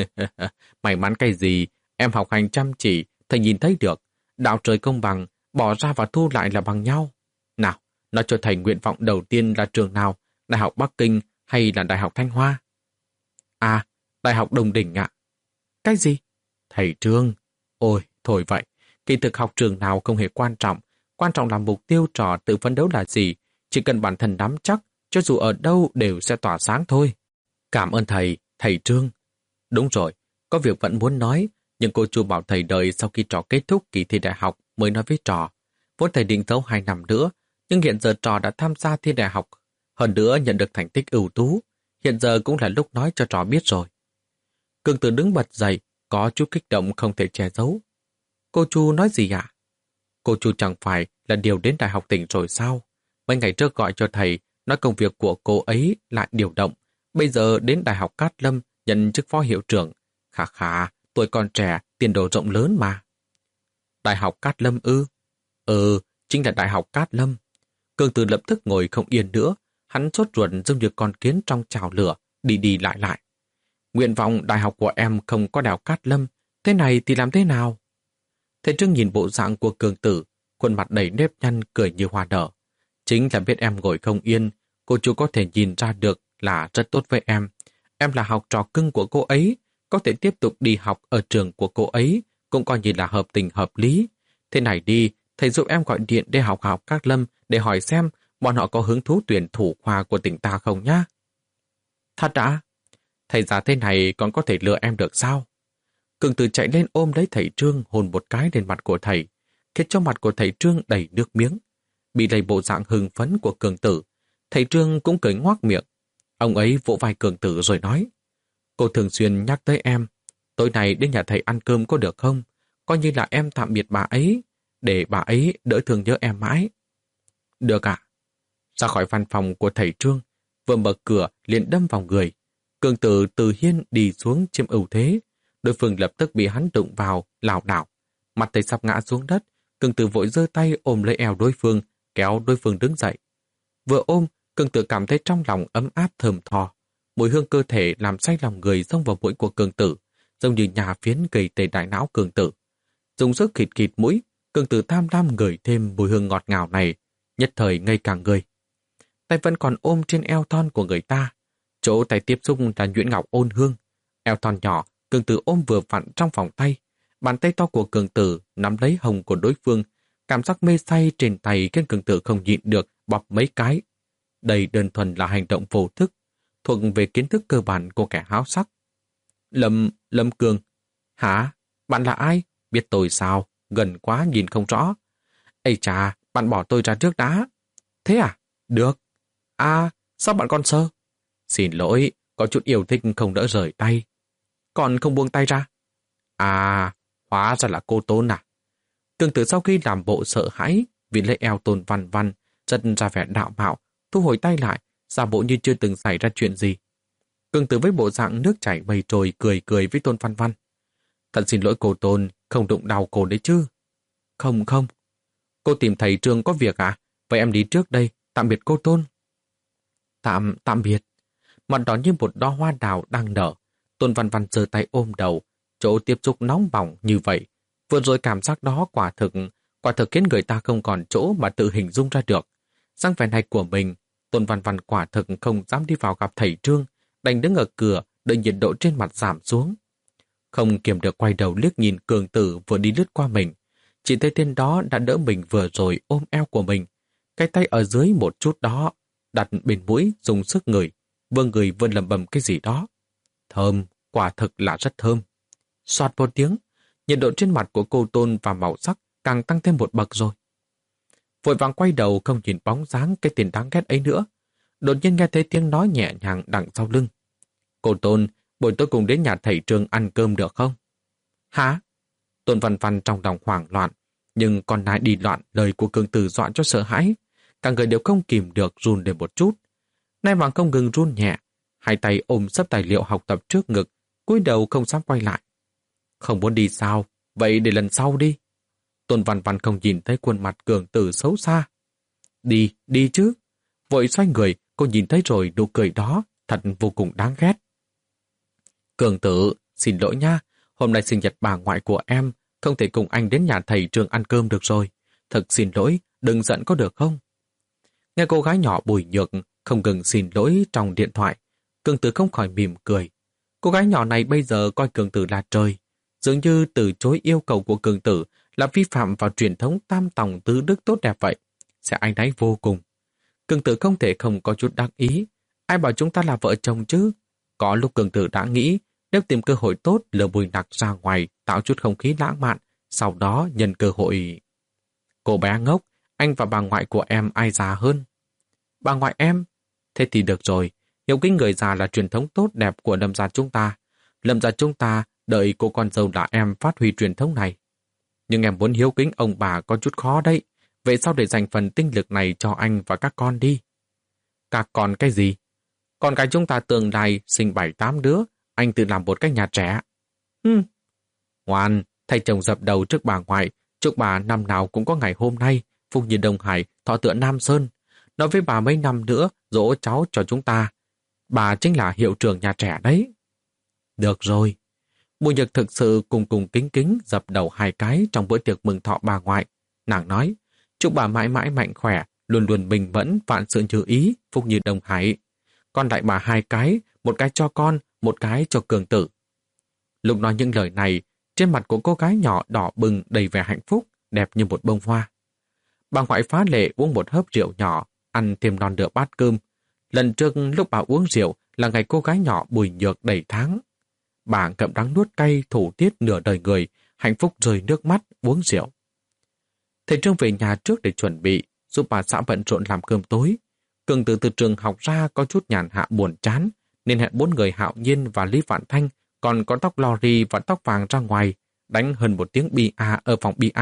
May mắn cái gì, em học hành chăm chỉ, thầy nhìn thấy được. Đạo trời công bằng, bỏ ra và thu lại là bằng nhau. Nào, nói cho thầy nguyện vọng đầu tiên là trường nào, Đại học Bắc Kinh hay là Đại học Thanh Hoa? À, Đại học Đông Đình ạ. Cái gì? Thầy Trương. Ôi, thôi vậy, kỳ thực học trường nào không hề quan trọng, quan trọng là mục tiêu trò tự phấn đấu là gì, chỉ cần bản thân nắm chắc, cho dù ở đâu đều sẽ tỏa sáng thôi. Cảm ơn thầy, thầy Trương. Đúng rồi, có việc vẫn muốn nói, nhưng cô Chu bảo thầy đợi sau khi trò kết thúc kỳ thi đại học mới nói với trò. Vốn thầy định giấu hai năm nữa, nhưng hiện giờ trò đã tham gia thi đại học, hơn nữa nhận được thành tích ưu tú, hiện giờ cũng là lúc nói cho trò biết rồi. Cường Tử đứng bật dậy, có chút kích động không thể che giấu. Cô Chu nói gì ạ? Cô Chu chẳng phải là điều đến Đại học tỉnh rồi sao? Mấy ngày trước gọi cho thầy, nói công việc của cô ấy lại điều động. Bây giờ đến Đại học Cát Lâm nhận chức phó hiệu trưởng. Khà khà, tuổi còn trẻ, tiền đồ rộng lớn mà. Đại học Cát Lâm ư? Ừ, chính là Đại học Cát Lâm. Cường Tử lập tức ngồi không yên nữa. Hắn sốt ruột giống như con kiến trong chảo lửa, đi đi lại lại. Nguyện vọng đại học của em không có Đại học Cát Lâm. Thế này thì làm thế nào? Thầy Trương nhìn bộ dạng của Cường Tử, khuôn mặt đầy nếp nhăn cười như hoa nở. Chính là biết em ngồi không yên, cô chú có thể nhìn ra được là rất tốt với em. Em là học trò cưng của cô ấy, có thể tiếp tục đi học ở trường của cô ấy, cũng coi như là hợp tình hợp lý. Thế này đi, thầy giúp em gọi điện để học học Cát Lâm để hỏi xem bọn họ có hứng thú tuyển thủ khoa của tỉnh ta không nhá. Thật đã? Thầy già thế này còn có thể lừa em được sao? Cường Tử chạy lên ôm lấy thầy Trương hôn một cái lên mặt của thầy, khiến cho mặt của thầy Trương đầy nước miếng. Bị đầy bộ dạng hưng phấn của Cường Tử, thầy Trương cũng cười ngoác miệng. Ông ấy vỗ vai Cường Tử rồi nói, cô thường xuyên nhắc tới em, tối nay đến nhà thầy ăn cơm có được không? Coi như là em tạm biệt bà ấy, để bà ấy đỡ thương nhớ em mãi. Được ạ. Ra khỏi văn phòng của thầy Trương, vừa mở cửa liền đâm vào người. Cường Tử từ hiên đi xuống chiếm ưu thế, đối phương lập tức bị hắn đụng vào, lảo đảo. Mặt thầy sắp ngã xuống đất, Cường Tử vội giơ tay ôm lấy eo đối phương, kéo đối phương đứng dậy. Vừa ôm, Cường Tử cảm thấy trong lòng ấm áp thơm tho. Mùi hương cơ thể làm say lòng người xông vào mũi của Cường Tử, giống như nhà phiến gây tê đại não Cường Tử. Dùng sức khịt khịt mũi, Cường Tử tham lam ngửi thêm mùi hương ngọt ngào này, nhất thời ngây cả người. Tay vẫn còn ôm trên eo thon của người ta. Chỗ tay tiếp xúc là nhuyễn ngọc ôn hương. Eo thon nhỏ, Cường Tử ôm vừa vặn trong vòng tay. Bàn tay to của Cường Tử nắm lấy hồng của đối phương. Cảm giác mê say trên tay khiến Cường Tử không nhịn được bóp mấy cái. Đây đơn thuần là hành động vô thức, thuộc về kiến thức cơ bản của kẻ háo sắc. Lâm, Lâm Cường. Hả? Bạn là ai? Biết tôi sao? Gần quá nhìn không rõ. Ây chà, bạn bỏ tôi ra trước đã. Thế à? Được. À, sao bạn còn sơ? Xin lỗi, có chút yêu thích không đỡ rời tay. Còn không buông tay ra? À, hóa ra là cô Tôn à? Cường Tử sau khi làm bộ sợ hãi, vì lấy eo Tôn Văn Văn, chân ra vẻ đạo mạo, thu hồi tay lại, giả bộ như chưa từng xảy ra chuyện gì. Cường Tử với bộ dạng nước chảy mây trôi cười cười với Tôn Văn Văn. Thật xin lỗi cô Tôn, không đụng đau cô đấy chứ? Không không. Cô tìm thầy Trương có việc à? Vậy em đi trước đây, tạm biệt cô Tôn. Tạm, tạm biệt. Mặt đỏ như một đóa hoa đào đang nở. Tôn Văn Văn giơ tay ôm đầu, chỗ tiếp xúc nóng bỏng như vậy. Vừa rồi cảm giác đó quả thực, quả thực khiến người ta không còn chỗ mà tự hình dung ra được. Sang vẻ này của mình, Tôn Văn Văn quả thực không dám đi vào gặp thầy Trương, đành đứng ở cửa, đợi nhiệt độ trên mặt giảm xuống. Không kiềm được quay đầu liếc nhìn Cường Tử vừa đi lướt qua mình. Chỉ thấy tên đó đã đỡ mình vừa rồi ôm eo của mình. Cái tay ở dưới một chút đó, đặt bên mũi dùng sức ngửi, vừa ngửi vừa lẩm bẩm cái gì đó. Thơm, quả thực là rất thơm. Xoạt một tiếng, nhiệt độ trên mặt của cô Tôn và màu sắc càng tăng thêm một bậc rồi. Vội vàng quay đầu không nhìn bóng dáng cái tiền đáng ghét ấy nữa. Đột nhiên nghe thấy tiếng nói nhẹ nhàng đằng sau lưng. Cô Tôn, buổi tối cùng đến nhà thầy Trương ăn cơm được không? Hả? Tôn Văn Văn trong lòng hoảng loạn, nhưng còn nãy đi loạn lời của Cường Tử dọa cho sợ hãi. Cả người đều không kìm được run lên một chút. Nay bằng không ngừng run nhẹ, hai tay ôm sấp tài liệu học tập trước ngực, cúi đầu không dám quay lại. Không muốn đi sao? Vậy để lần sau đi. Tôn Văn Văn không nhìn thấy khuôn mặt Cường Tử xấu xa. Đi, đi chứ. Vội xoay người, cô nhìn thấy rồi nụ cười đó, thật vô cùng đáng ghét. Cường Tử, xin lỗi nha, hôm nay sinh nhật bà ngoại của em, không thể cùng anh đến nhà thầy Trương ăn cơm được rồi. Thật xin lỗi, đừng giận có được không? Nghe cô gái nhỏ Bùi Nhược không ngừng xin lỗi trong điện thoại, Cường Tử không khỏi mỉm cười. Cô gái nhỏ này bây giờ coi Cường Tử là trời, dường như từ chối yêu cầu của Cường Tử là vi phạm vào truyền thống tam tòng tứ đức tốt đẹp vậy, sẽ áy náy vô cùng. Cường Tử không thể không có chút đắc ý, ai bảo chúng ta là vợ chồng chứ? Có lúc Cường Tử đã nghĩ nếu tìm cơ hội tốt lừa Bùi Nặc ra ngoài tạo chút không khí lãng mạn, sau đó nhân cơ hội. Cô bé ngốc, anh và bà ngoại của em ai già hơn? Bà ngoại em? Thế thì được rồi, hiểu kính người già là truyền thống tốt đẹp của Lâm gia chúng ta. Lâm gia chúng ta đợi cô con dâu là em phát huy truyền thống này. Nhưng em muốn hiếu kính ông bà có chút khó đấy. Vậy sao để dành phần tinh lực này cho anh và các con đi? Các con cái gì? Con cái chúng ta tương lai sinh bảy tám đứa, anh tự làm một cái nhà trẻ. Hừm. Ngoan, thầy chồng dập đầu trước bà ngoại, chúc bà năm nào cũng có ngày hôm nay, phúc như Đông Hải, thọ tựa Nam Sơn. Nói với bà mấy năm nữa, dỗ cháu cho chúng ta. Bà chính là hiệu trưởng nhà trẻ đấy. Được rồi. Bùi Nhược thực sự cùng cùng kính kính dập đầu hai cái trong bữa tiệc mừng thọ bà ngoại. Nàng nói, chúc bà mãi mãi mạnh khỏe, luôn luôn bình vẫn, vạn sự như ý, phúc như Đông Hải. Con lại bà hai cái, một cái cho con, một cái cho cường tử. Lúc nói những lời này, trên mặt của cô gái nhỏ đỏ bừng đầy vẻ hạnh phúc, đẹp như một bông hoa. Bà ngoại phá lệ uống một hớp rượu nhỏ, ăn thêm non nửa bát cơm. Lần trước lúc bà uống rượu là ngày cô gái nhỏ Bùi Nhược đầy tháng. Bà ngậm đắng nuốt cay thủ tiết nửa đời người, hạnh phúc rơi nước mắt uống rượu. Thầy Trương về nhà trước để chuẩn bị, giúp bà xã bận rộn làm cơm tối. Cường Tử từ trường học ra có chút nhàn hạ buồn chán, nên hẹn bốn người Hạo Nhiên và Lý Vạn Thanh, còn có tóc lori và tóc vàng ra ngoài, đánh hơn một tiếng bia ở phòng bia.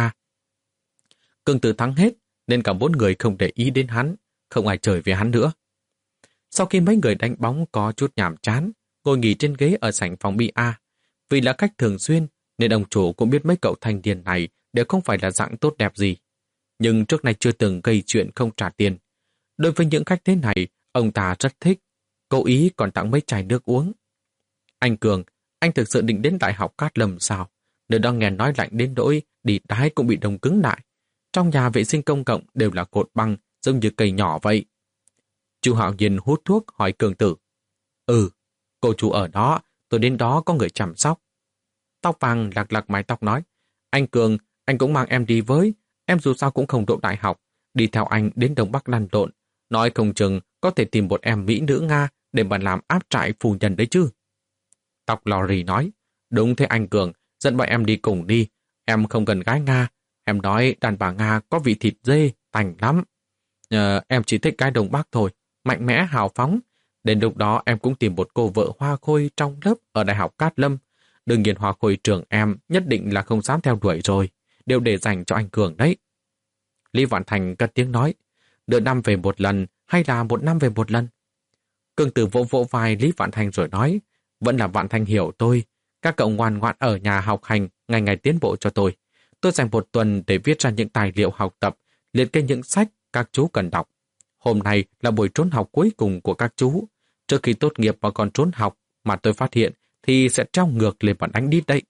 Cường Tử thắng hết, nên cả bốn người không để ý đến hắn, không ai chơi với hắn nữa. Sau khi mấy người đánh bóng có chút nhàm chán, ngồi nghỉ trên ghế ở sảnh phòng bia. Vì là khách thường xuyên, nên ông chủ cũng biết mấy cậu thanh niên này đều không phải là dạng tốt đẹp gì. Nhưng trước nay chưa từng gây chuyện không trả tiền. Đối với những khách thế này, ông ta rất thích, cố ý còn tặng mấy chai nước uống. Anh Cường, anh thực sự định đến Đại học Cát Lâm sao? Nơi đó nghe nói lạnh đến nỗi đi đái cũng bị đông cứng lại. Trong nhà vệ sinh công cộng đều là cột băng, giống như cây nhỏ vậy. Chú Hạo Nhiên hút thuốc hỏi Cường Tử. Ừ, cô chú ở đó, tôi đến đó có người chăm sóc. Tóc vàng lạc lạc mái tóc nói. Anh Cường, anh cũng mang em đi với. Em dù sao cũng không đỗ đại học. Đi theo anh đến Đông Bắc lăn lộn. Nói không chừng có thể tìm một em Mỹ nữ Nga để mà làm áp trại phu nhân đấy chứ. Tóc lori nói. Đúng thế anh Cường, dẫn bọn em đi cùng đi. Em không cần gái Nga. Em nói đàn bà Nga có vị thịt dê, tành lắm. Ờ, em chỉ thích cái Đông Bắc thôi. Mạnh mẽ, hào phóng. Đến lúc đó em cũng tìm một cô vợ hoa khôi trong lớp ở Đại học Cát Lâm. Đương nhiên hoa khôi trường em nhất định là không dám theo đuổi rồi. Đều để dành cho anh Cường đấy. Lý Vạn Thành cất tiếng nói. Nửa năm về một lần hay là một năm về một lần? Cường Tử vỗ vỗ vai Lý Vạn Thành rồi nói. Vẫn là Vạn Thành hiểu tôi. Các cậu ngoan ngoãn ở nhà học hành, ngày ngày tiến bộ cho tôi. Tôi dành một tuần để viết ra những tài liệu học tập, liệt kê những sách các chú cần đọc. Hôm nay là buổi trốn học cuối cùng của các chú. Trước khi tốt nghiệp mà còn trốn học mà tôi phát hiện thì sẽ treo ngược lên bọn đánh đít đấy.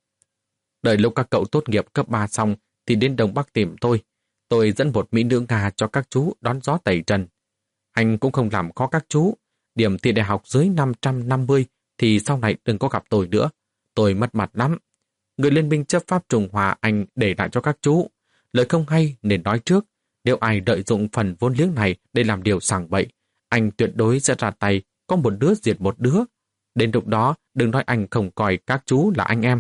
Đợi lúc các cậu tốt nghiệp cấp ba xong thì đến Đông Bắc tìm tôi. Tôi dẫn một mỹ nữ Nga cho các chú đón gió tẩy trần. Anh cũng không làm khó các chú. Điểm thi đại học dưới năm trăm năm mươi thì sau này đừng có gặp tôi nữa. Tôi mất mặt lắm. Người Liên minh chấp pháp Trung Hoa anh để lại cho các chú. Lời không hay nên nói trước. Nếu ai lợi dụng phần vốn liếng này để làm điều sảng bậy, anh tuyệt đối sẽ ra tay, có một đứa diệt một đứa. Đến lúc đó, đừng nói anh không coi các chú là anh em.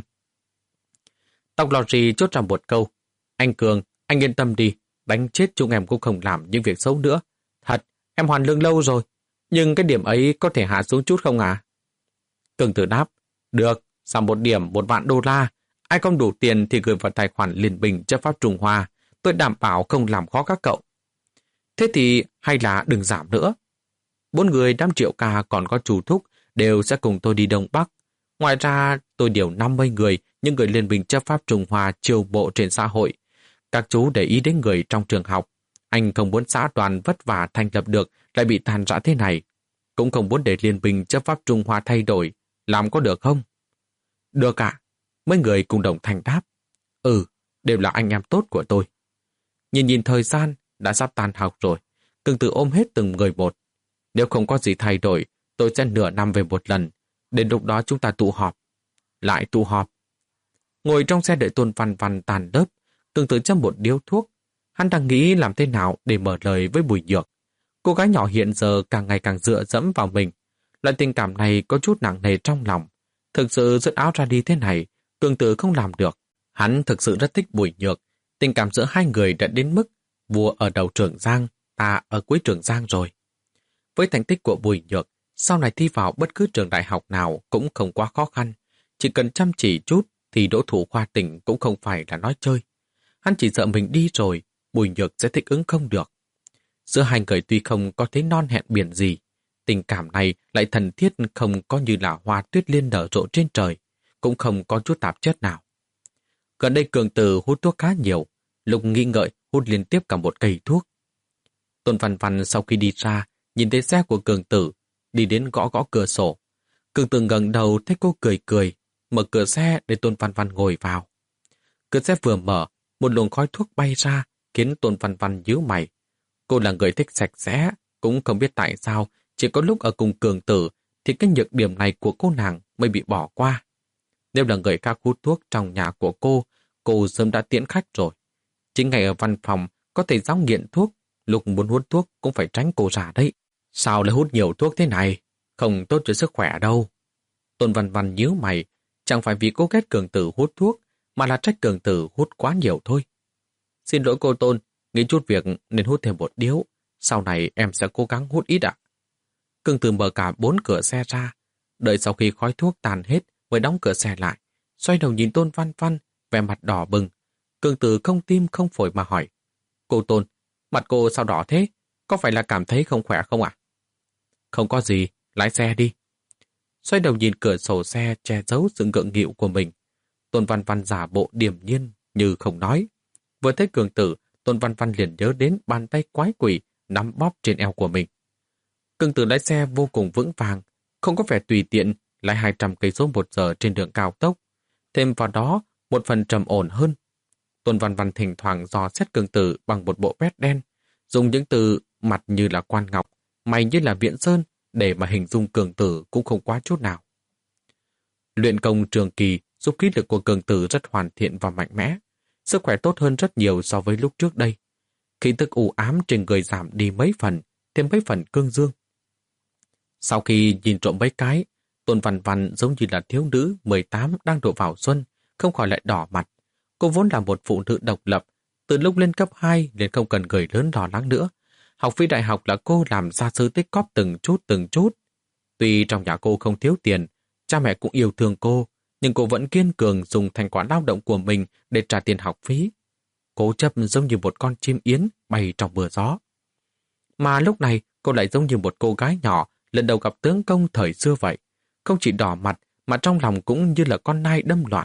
Tóc lò rì chốt ra một câu. Anh Cường, anh yên tâm đi, đánh chết chúng em cũng không làm những việc xấu nữa. Thật, em hoàn lương lâu rồi, nhưng cái điểm ấy có thể hạ xuống chút không à? Cường Tử đáp, được, sau một điểm một vạn đô la, ai không đủ tiền thì gửi vào tài khoản Liên minh chấp pháp Trung Hoa. Tôi đảm bảo không làm khó các cậu. Thế thì hay là đừng giảm nữa. Bốn người đám Triệu Ca còn có chủ Thúc đều sẽ cùng tôi đi Đông Bắc. Ngoài ra tôi điều năm mươi người, những người Liên minh chấp pháp Trung Hoa chiêu bộ trên xã hội. Các chú để ý đến người trong trường học. Anh không muốn xã đoàn vất vả thành lập được lại bị tàn rã thế này. Cũng không muốn để Liên minh chấp pháp Trung Hoa thay đổi. Làm có được không? Được ạ. Mấy người cùng đồng thanh đáp. Ừ, đều là anh em tốt của tôi. Nhìn nhìn thời gian, đã sắp tan học rồi. Cường Tử ôm hết từng người một. Nếu không có gì thay đổi, tôi sẽ nửa năm về một lần. Đến lúc đó chúng ta tụ họp. Lại tụ họp. Ngồi trong xe đợi Tôn Văn Văn tàn lớp, Cường Tử châm một điếu thuốc. Hắn đang nghĩ làm thế nào để mở lời với Bùi Nhược. Cô gái nhỏ hiện giờ càng ngày càng dựa dẫm vào mình. Loại tình cảm này có chút nặng nề trong lòng. Thực sự rứt áo ra đi thế này, Cường Tử không làm được. Hắn thực sự rất thích Bùi Nhược. Tình cảm giữa hai người đã đến mức vua ở đầu Trường Giang, ta ở cuối Trường Giang rồi. Với thành tích của Bùi Nhược, sau này thi vào bất cứ trường đại học nào cũng không quá khó khăn. Chỉ cần chăm chỉ chút thì đỗ thủ khoa tỉnh cũng không phải là nói chơi. Hắn chỉ sợ mình đi rồi, Bùi Nhược sẽ thích ứng không được. Giữa hai người tuy không có thấy non hẹn biển gì, tình cảm này lại thần thiết không có như là hoa tuyết liên nở rộ trên trời, cũng không có chút tạp chất nào. Gần đây Cường Tử hút thuốc khá nhiều, lúc nghi ngợi hút liên tiếp cả một cây thuốc. Tôn Văn Văn sau khi đi ra, nhìn thấy xe của Cường Tử, đi đến gõ gõ cửa sổ. Cường Tử ngẩng đầu thấy cô cười cười, mở cửa xe để Tôn Văn Văn ngồi vào. Cửa xe vừa mở, một luồng khói thuốc bay ra, khiến Tôn Văn Văn nhíu mày. Cô là người thích sạch sẽ, cũng không biết tại sao, chỉ có lúc ở cùng Cường Tử thì cái nhược điểm này của cô nàng mới bị bỏ qua. Nếu là người khác hút thuốc trong nhà của cô, cô sớm đã tiễn khách rồi. Chính ngày ở văn phòng có thể giáo nghiện thuốc, lúc muốn hút thuốc cũng phải tránh cô già đấy. Sao lại hút nhiều thuốc thế này? Không tốt cho sức khỏe đâu. Tôn Văn Văn nhíu mày, chẳng phải vì cô ghét Cường Tử hút thuốc, mà là trách Cường Tử hút quá nhiều thôi. Xin lỗi cô Tôn, nghĩ chút việc nên hút thêm một điếu. Sau này em sẽ cố gắng hút ít ạ. Cường Tử mở cả bốn cửa xe ra, đợi sau khi khói thuốc tàn hết mới đóng cửa xe lại. Xoay đầu nhìn Tôn Văn Văn, vẻ mặt đỏ bừng. Cường Tử không tim không phổi mà hỏi. Cô Tôn, mặt cô sao đỏ thế? Có phải là cảm thấy không khỏe không ạ? Không có gì, lái xe đi. Xoay đầu nhìn cửa sổ xe che giấu sự ngượng nghịu của mình. Tôn Văn Văn giả bộ điềm nhiên như không nói. Vừa thấy Cường Tử, Tôn Văn Văn liền nhớ đến bàn tay quái quỷ nắm bóp trên eo của mình. Cường Tử lái xe vô cùng vững vàng, không có vẻ tùy tiện, lái hai trăm cây số một giờ trên đường cao tốc. Thêm vào đó, một phần trầm ổn hơn. Tôn Văn Văn thỉnh thoảng dò xét Cường Tử bằng một bộ vest đen, dùng những từ mặt như là quan ngọc, mày như là viễn sơn, để mà hình dung Cường Tử cũng không quá chút nào. Luyện công trường kỳ giúp khí lực của Cường Tử rất hoàn thiện và mạnh mẽ, sức khỏe tốt hơn rất nhiều so với lúc trước đây. Khí tức u ám trên người giảm đi mấy phần, thêm mấy phần cương dương. Sau khi nhìn trộm mấy cái, Tôn Văn Văn giống như là thiếu nữ mười tám đang độ vào xuân, không khỏi lại đỏ mặt. Cô vốn là một phụ nữ độc lập, từ lúc lên cấp hai liền không cần người lớn lo lắng nữa. Học phí đại học là cô làm ra sư tích cóp từng chút từng chút. Tuy trong nhà cô không thiếu tiền, cha mẹ cũng yêu thương cô, nhưng cô vẫn kiên cường dùng thành quả lao động của mình để trả tiền học phí. Cố chấp giống như một con chim yến bay trong mưa gió. Mà lúc này cô lại giống như một cô gái nhỏ lần đầu gặp tướng công thời xưa vậy. Không chỉ đỏ mặt mà trong lòng cũng như là con nai đâm loạn.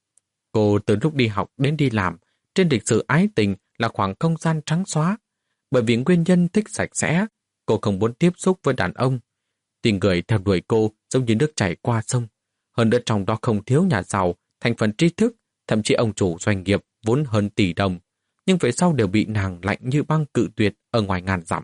Cô từ lúc đi học đến đi làm, trên lịch sử ái tình là khoảng không gian trắng xóa. Bởi vì nguyên nhân thích sạch sẽ, cô không muốn tiếp xúc với đàn ông. Tình người theo đuổi cô giống như nước chảy qua sông. Hơn nữa trong đó không thiếu nhà giàu, thành phần tri thức, thậm chí ông chủ doanh nghiệp vốn hơn tỷ đồng. Nhưng về sau đều bị nàng lạnh như băng cự tuyệt ở ngoài ngàn dặm.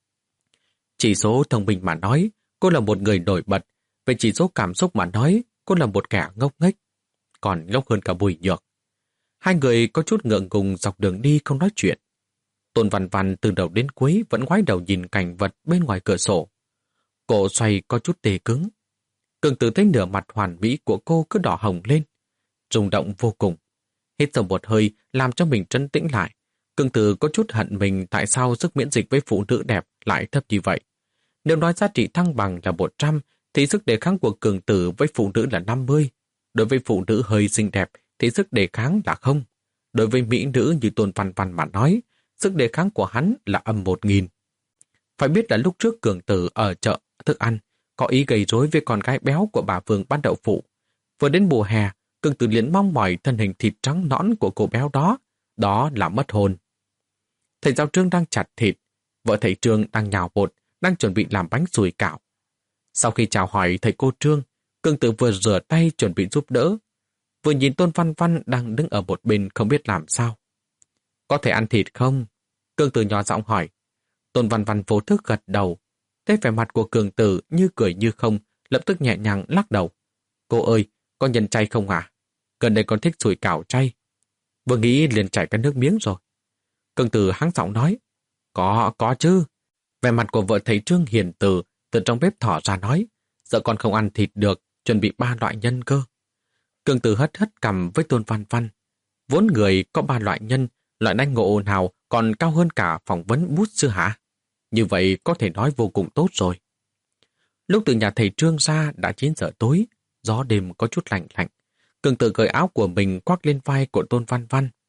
Chỉ số thông minh mà nói, cô là một người nổi bật. Về chỉ số cảm xúc mà nói, cô là một kẻ ngốc nghếch. Còn ngốc hơn cả Bùi Nhược. Hai người có chút ngượng ngùng dọc đường đi không nói chuyện. Tôn Văn Văn từ đầu đến cuối vẫn ngoái đầu nhìn cảnh vật bên ngoài cửa sổ. Cổ xoay có chút tê cứng. Cường Tử thấy nửa mặt hoàn mỹ của cô cứ đỏ hồng lên. Rung động vô cùng. Hít sâu một hơi làm cho mình trấn tĩnh lại. Cường Tử có chút hận mình tại sao sức miễn dịch với phụ nữ đẹp lại thấp như vậy. Nếu nói giá trị thăng bằng là một trăm thì sức đề kháng của Cường Tử với phụ nữ là năm mươi. Đối với phụ nữ hơi xinh đẹp thì sức đề kháng là không. Đối với mỹ nữ như Tôn Văn Văn mà nói, sức đề kháng của hắn là âm một nghìn. Phải biết là lúc trước Cường Tử ở chợ thức ăn có ý gây rối với con gái béo của bà Vương Bán Đậu Phụ. Vừa đến mùa hè, Cường Tử liền mong mỏi thân hình thịt trắng nõn của cô béo đó. Đó là mất hồn. Thầy giáo Trương đang chặt thịt, vợ thầy Trương đang nhào bột, đang chuẩn bị làm bánh sủi cảo. Sau khi chào hỏi thầy cô Trương, Cường Tử vừa rửa tay chuẩn bị giúp đỡ, vừa nhìn Tôn Văn Văn đang đứng ở một bên không biết làm sao. Có thể ăn thịt không? Cường Tử nhỏ giọng hỏi. Tôn Văn Văn vô thức gật đầu. Thấy vẻ mặt của Cường Tử như cười như không, lập tức nhẹ nhàng lắc đầu. Cô ơi, có nhân chay không hả? Gần đây con thích sủi cảo chay. Vừa nghĩ liền chảy cả nước miếng rồi. Cường Tử hắng giọng nói. Có, có chứ. Vẻ mặt của vợ thầy Trương hiền từ từ trong bếp thỏ ra nói. Sợ con không ăn thịt được, chuẩn bị ba loại nhân cơ. Cường Tử hất hất cằm với Tôn Văn Văn. Vốn người có ba loại nhân, loại đánh ngộ nào còn cao hơn cả phỏng vấn bút sư hả? Như vậy có thể nói vô cùng tốt rồi. Lúc từ nhà thầy Trương ra đã chín giờ tối, gió đêm có chút lạnh lạnh. Cường Tử cởi áo của mình khoác lên vai của Tôn Văn Văn.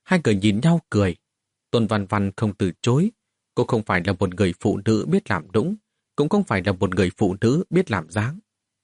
Hai người nhìn nhau cười. Tôn Văn Văn không từ chối. Cô không phải là một người phụ nữ biết làm đúng, cũng không phải là một người phụ nữ biết làm dáng.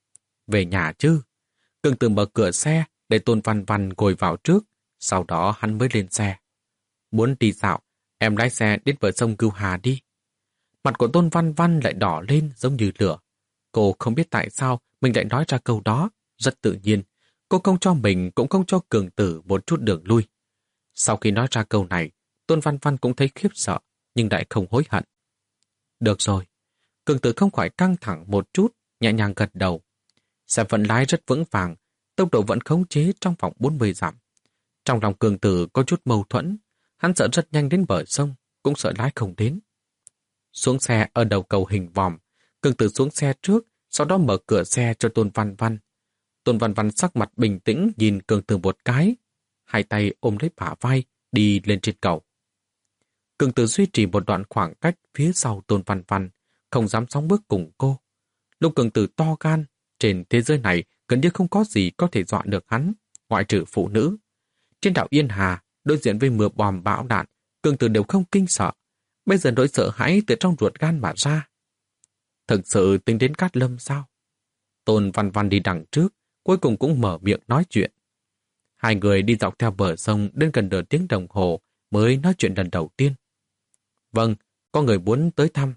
Về nhà chứ. Cường Tử mở cửa xe để Tôn Văn Văn ngồi vào trước, sau đó hắn mới lên xe. Muốn đi dạo, em lái xe đến bờ sông Cưu Hà đi. Mặt của Tôn Văn Văn lại đỏ lên giống như lửa. Cô không biết tại sao mình lại nói ra câu đó, rất tự nhiên. Cô không cho mình cũng không cho Cường Tử một chút đường lui. Sau khi nói ra câu này, Tôn Văn Văn cũng thấy khiếp sợ, nhưng lại không hối hận. Được rồi. Cường Tử không khỏi căng thẳng một chút, nhẹ nhàng gật đầu. Xe vẫn lái rất vững vàng, tốc độ vẫn khống chế trong vòng bốn mươi dặm. Trong lòng Cường Tử có chút mâu thuẫn, hắn sợ rất nhanh đến bờ sông, cũng sợ lái không đến. Xuống xe ở đầu cầu hình vòm, Cường Tử xuống xe trước, sau đó mở cửa xe cho Tôn Văn Văn. Tôn Văn Văn sắc mặt bình tĩnh nhìn Cường Tử một cái, hai tay ôm lấy bả vai, đi lên trên cầu. Cường Tử duy trì một đoạn khoảng cách phía sau Tôn Văn Văn, không dám sóng bước cùng cô. Lúc Cường Tử to gan, trên thế giới này gần như không có gì có thể dọa được hắn, ngoại trừ phụ nữ. Trên đảo Yên Hà, đối diện với mưa bom bão đạn, Cường Tử đều không kinh sợ. Bây giờ nỗi sợ hãi từ trong ruột gan mà ra. Thực sự tính đến Cát Lâm sao? Tôn Văn Văn đi đằng trước, cuối cùng cũng mở miệng nói chuyện. Hai người đi dọc theo bờ sông đến gần nửa tiếng đồng hồ mới nói chuyện lần đầu tiên. Vâng, có người muốn tới thăm.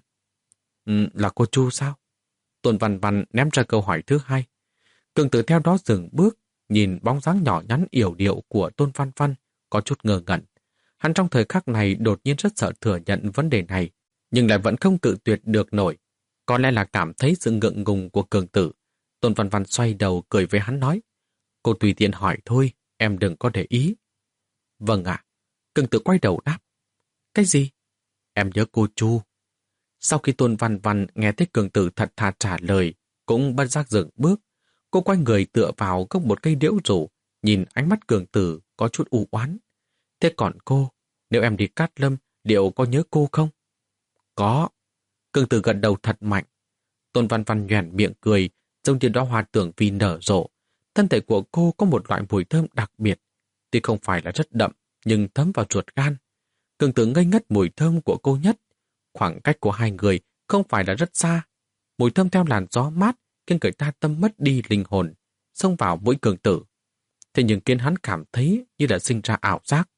Ừ, là cô Chu sao? Tôn Văn Văn ném ra câu hỏi thứ hai. Cường Tử theo đó dừng bước, nhìn bóng dáng nhỏ nhắn yểu điệu của Tôn Văn Văn, có chút ngờ ngẩn. Hắn trong thời khắc này đột nhiên rất sợ thừa nhận vấn đề này, nhưng lại vẫn không cự tuyệt được nổi. Có lẽ là cảm thấy sự ngượng ngùng của Cường Tử. Tôn Văn Văn xoay đầu cười với hắn nói, cô tùy tiện hỏi thôi, em đừng có để ý. Vâng ạ. Cường Tử quay đầu đáp. Cái gì? Em nhớ cô Chu. Sau khi Tôn Văn Văn nghe thấy Cường Tử thật thà trả lời, cũng bất giác dừng bước. Cô quay người tựa vào gốc một cây liễu rủ, nhìn ánh mắt Cường Tử có chút u oán. Thế còn cô, nếu em đi Cát Lâm, liệu có nhớ cô không? Có. Cường Tử gật đầu thật mạnh. Tôn Văn Văn nhoẻn miệng cười, giống như đóa hoa tưởng vi nở rộ. Thân thể của cô có một loại mùi thơm đặc biệt. Tuy không phải là rất đậm, nhưng thấm vào ruột gan. Cường Tử ngây ngất mùi thơm của cô nhất. Khoảng cách của hai người không phải là rất xa. Mùi thơm theo làn gió mát khiến người ta tâm mất đi linh hồn, xông vào mũi Cường Tử. Thế nhưng khiến hắn cảm thấy như là sinh ra ảo giác.